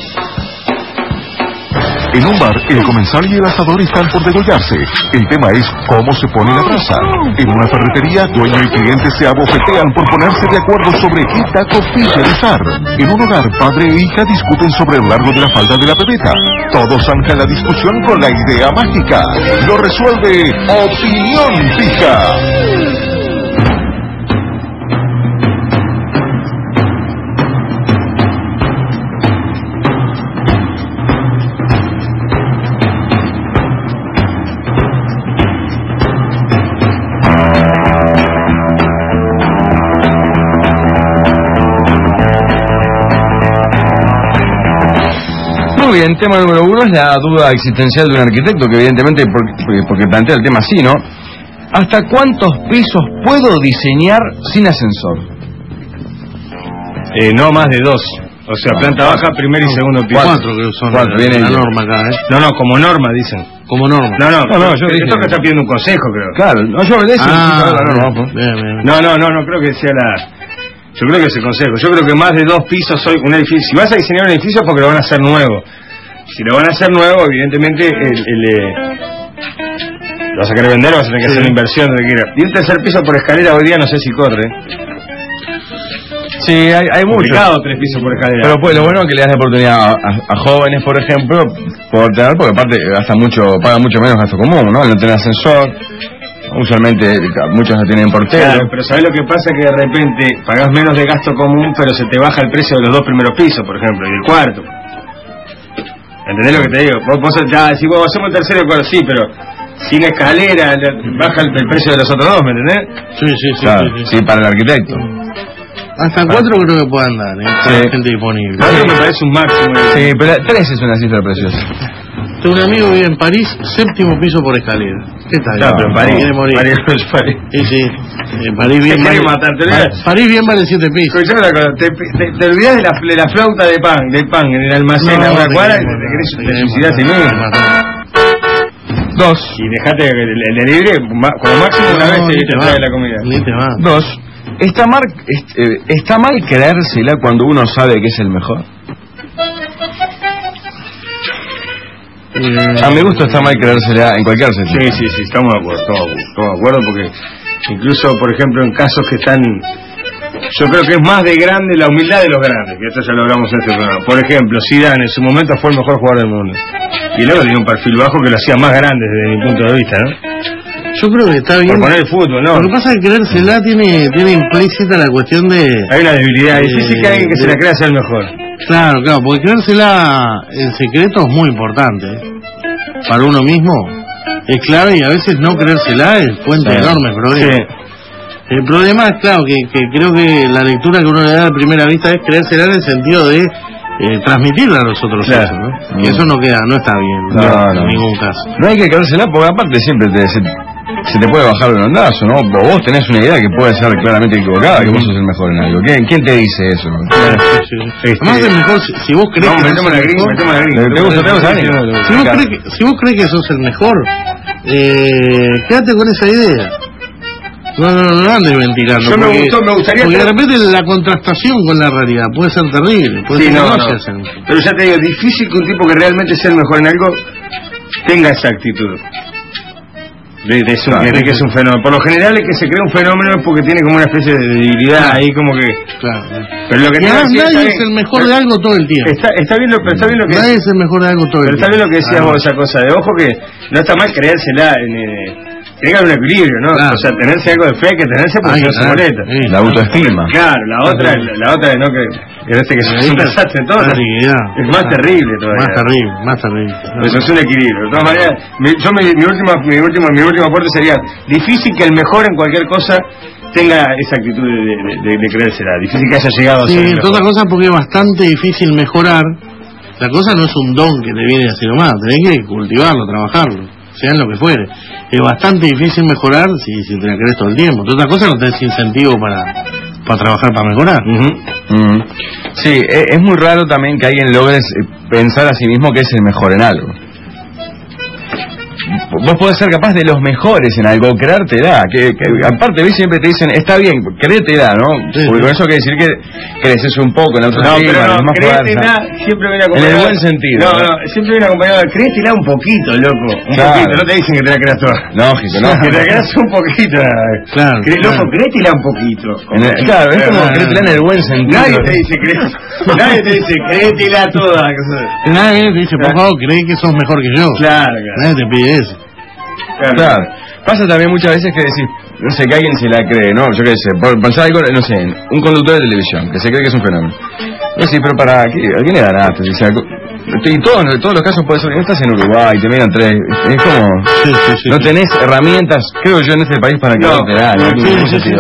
En un bar, el comensal y el asador están por degollarse. El tema es cómo se pone la brasa. En una ferretería, dueño y cliente se abofetean por ponerse de acuerdo sobre qué taco fidelizar. En un hogar, padre e hija discuten sobre el largo de la falda de la pebeta. Todos zanjan la discusión con la idea mágica. Lo resuelve Opinión Fija. Muy bien, tema número uno es la duda existencial de un arquitecto, que evidentemente, porque, porque plantea el tema así, ¿no? ¿Hasta cuántos pisos puedo diseñar sin ascensor? Eh, no más de dos. O sea, planta baja, primer y segundo piso. Cuatro creo son Cuatro, la, viene la ahí. norma acá, ¿eh? No, no, como norma, dicen. Como norma. No, no, No, no, yo esto dije- que está pidiendo un consejo, creo. Claro, no, yo hablé de eso. Ah, sí, claro, la norma, pues. bien, bien. No, no, no, no creo que sea la... Yo creo que es el consejo. Yo creo que más de dos pisos hoy, un edificio... Si vas a diseñar un edificio es porque lo van a hacer nuevo. Si lo van a hacer nuevo, evidentemente, el, el, eh, lo vas a querer vender o vas a tener que Sí. hacer una inversión donde quiera. Y un tercer piso por escalera hoy día no sé si corre. Sí, hay, hay muchos. Complicado tres pisos por escalera. Pero pues lo bueno es que le das la oportunidad a, a, a jóvenes, por ejemplo, poder tener, porque aparte gasta mucho, paga mucho menos gasto común, ¿no? Al no tener ascensor, usualmente muchos no tienen portero. Claro, pero ¿sabés lo que pasa? Que de repente pagás menos de gasto común, pero se te baja el precio de los dos primeros pisos, por ejemplo, y del cuarto. ¿Entendés lo que te digo? Vos, vos ya decís, vos hacemos el tercero y el cuarto, sí, pero sin escalera, le- baja el, el precio de los otros dos, ¿me entendés? Sí, sí, sí. Claro, sí, sí. sí, para el arquitecto. Hasta cuatro creo que puedan dar, ¿eh? Sí. Hay gente disponible. Cuatro me parece un máximo. Sí, pero tres es una cifra preciosa. Tengo un amigo que vive en París, séptimo piso por escalera. ¿Qué tal? Claro, pero en París, Quiere morir. París, París. Sí, sí. En París bien Te quiere vale. matar, te Pa- olvidas. París bien vale siete pisos. Escuchame una cosa, te, te, te olvidás de la, de la flauta de pan, de pan en el almacén No, a una te cuadra y querés te, te matar, querés te te querés suicidás y matar, mismo. Dos. Y dejate que el, el delivery, ma- como máximo una vez No, te, ni te te trae va. la comida. Ni te va. Dos. ¿Está mal, est- eh, ¿Está mal creérsela cuando uno sabe que es el mejor? A mi gusto está mal creérsela en cualquier sentido. Sí, sí, sí, estamos de acuerdo, estamos de acuerdo, estamos de acuerdo porque incluso, por ejemplo, en casos que están... Yo creo que es más de grande la humildad de los grandes, que esto ya lo hablamos en este programa. Por ejemplo, Zidane en su momento fue el mejor jugador del mundo. Y luego tenía un perfil bajo que lo hacía más grande desde mi punto de vista, ¿no? Yo creo que está bien. Por poner el fútbol, ¿no? Lo que pasa es que creérsela tiene, tiene implícita la cuestión de... Hay una debilidad, es difícil que alguien que se la crea sea el mejor. Claro, claro, porque creérsela en secreto es muy importante. ¿eh? Para uno mismo es clave y a veces no creérsela es fuente de Sí. enormes problemas. Sí. El problema es, claro, que, que creo que la lectura que uno le da a primera vista es creérsela en el sentido de eh, transmitirla a los otros Claro. eso, ¿no? Mm. Y eso no queda, no está bien, No, en no. ningún caso. No hay que creérsela porque aparte siempre te, se, se te puede bajar un ondazo, ¿no? O vos tenés una idea que puede ser claramente equivocada, que vos sos el mejor en algo. ¿Quién, quién te dice eso? No? Este, Además es mejor, si, si vos crees No, que sos metemos el la gringa, mejor, metemos la gringa. ¿Te gusta, te gusta, Dani? si vos, crees que, si vos crees que sos el mejor, eh, quédate con esa idea. No, no, no, no andes ventilando. Yo me porque, gustó, me gustaría porque de hacer- repente la contrastación con la realidad puede ser terrible. Puede Sí, ser que no, no no. seas el mejor. Pero ya te digo, difícil que un tipo que realmente sea el mejor en algo tenga esa actitud. De, de, eso, claro, de que es un fenómeno. Por lo general es que se crea un fenómeno es porque tiene como una especie de debilidad ahí como que... Claro. Pero lo que y además nadie es el mejor de algo todo el tiempo. Está, está, bien, lo, pero está bien lo que... Nadie es el mejor de algo todo el pero tiempo. Pero está bien lo que decías ah, vos, esa cosa de ojo que no está mal creérsela en... Eh, tiene que haber un equilibrio, ¿no? Claro. O sea, tenerse algo de fe que tenerse porque no se molesta. Sí, la autoestima. Claro, la otra, la, la otra de no que... Que este que es un desastre todo. Es más terrible todavía. Más terrible, más terrible. No. Eso es un equilibrio. De todas maneras, mi, yo mi, mi última, mi última, mi último aporte sería difícil que el mejor en cualquier cosa tenga esa actitud de, de, de, de creérsela. Difícil que haya llegado a sí, ser. Sí, otra cosa porque es bastante difícil mejorar. La cosa no es un don que te viene así nomás. Tenés que cultivarlo, trabajarlo, sean lo que fuere. Es bastante difícil mejorar si, si te la crees todo el tiempo. Otra cosa no tenés incentivo para para trabajar, para mejorar. Uh-huh. Uh-huh. Sí, es, es muy raro también que alguien logre pensar a sí mismo que es el mejor en algo. Vos podés ser capaz de los mejores en algo, creértela, que, que aparte ¿ves? Siempre te dicen, está bien, créetela, ¿no? Sí, porque sí. Con eso quiere decir que creces un poco en la autoestima, no, pero no, más créetela siempre viene acompañado. En el buen sentido. No, no, siempre viene acompañado de créetela un poquito, loco. Un claro. poquito, no te dicen que te la creas toda. Lógico, no. Que te la creas un poquito. Claro. Cre claro. Loco, créetela un poquito. En el, claro, es como claro. créetela en el buen sentido. Nadie te dice, créetela. Nadie te dice, créetela toda. Nadie te dice, por favor, creí que sos mejor que yo. Claro, claro. Nadie te pide eso. Claro. Claro. Pasa también muchas veces que decís, no sé, que alguien se la cree, ¿no? Yo qué sé, por pensar algo, no sé, un conductor de televisión, que se cree que es un fenómeno. No sé, pero para, ¿qué, ¿a quién le ganaste? O sea, y todos, en todos los casos puede ser, no estás en Uruguay, te miran tres, es como, sí, sí, sí, no tenés herramientas, creo yo, en este país para que no, te hagan. No, sí, sí, sí.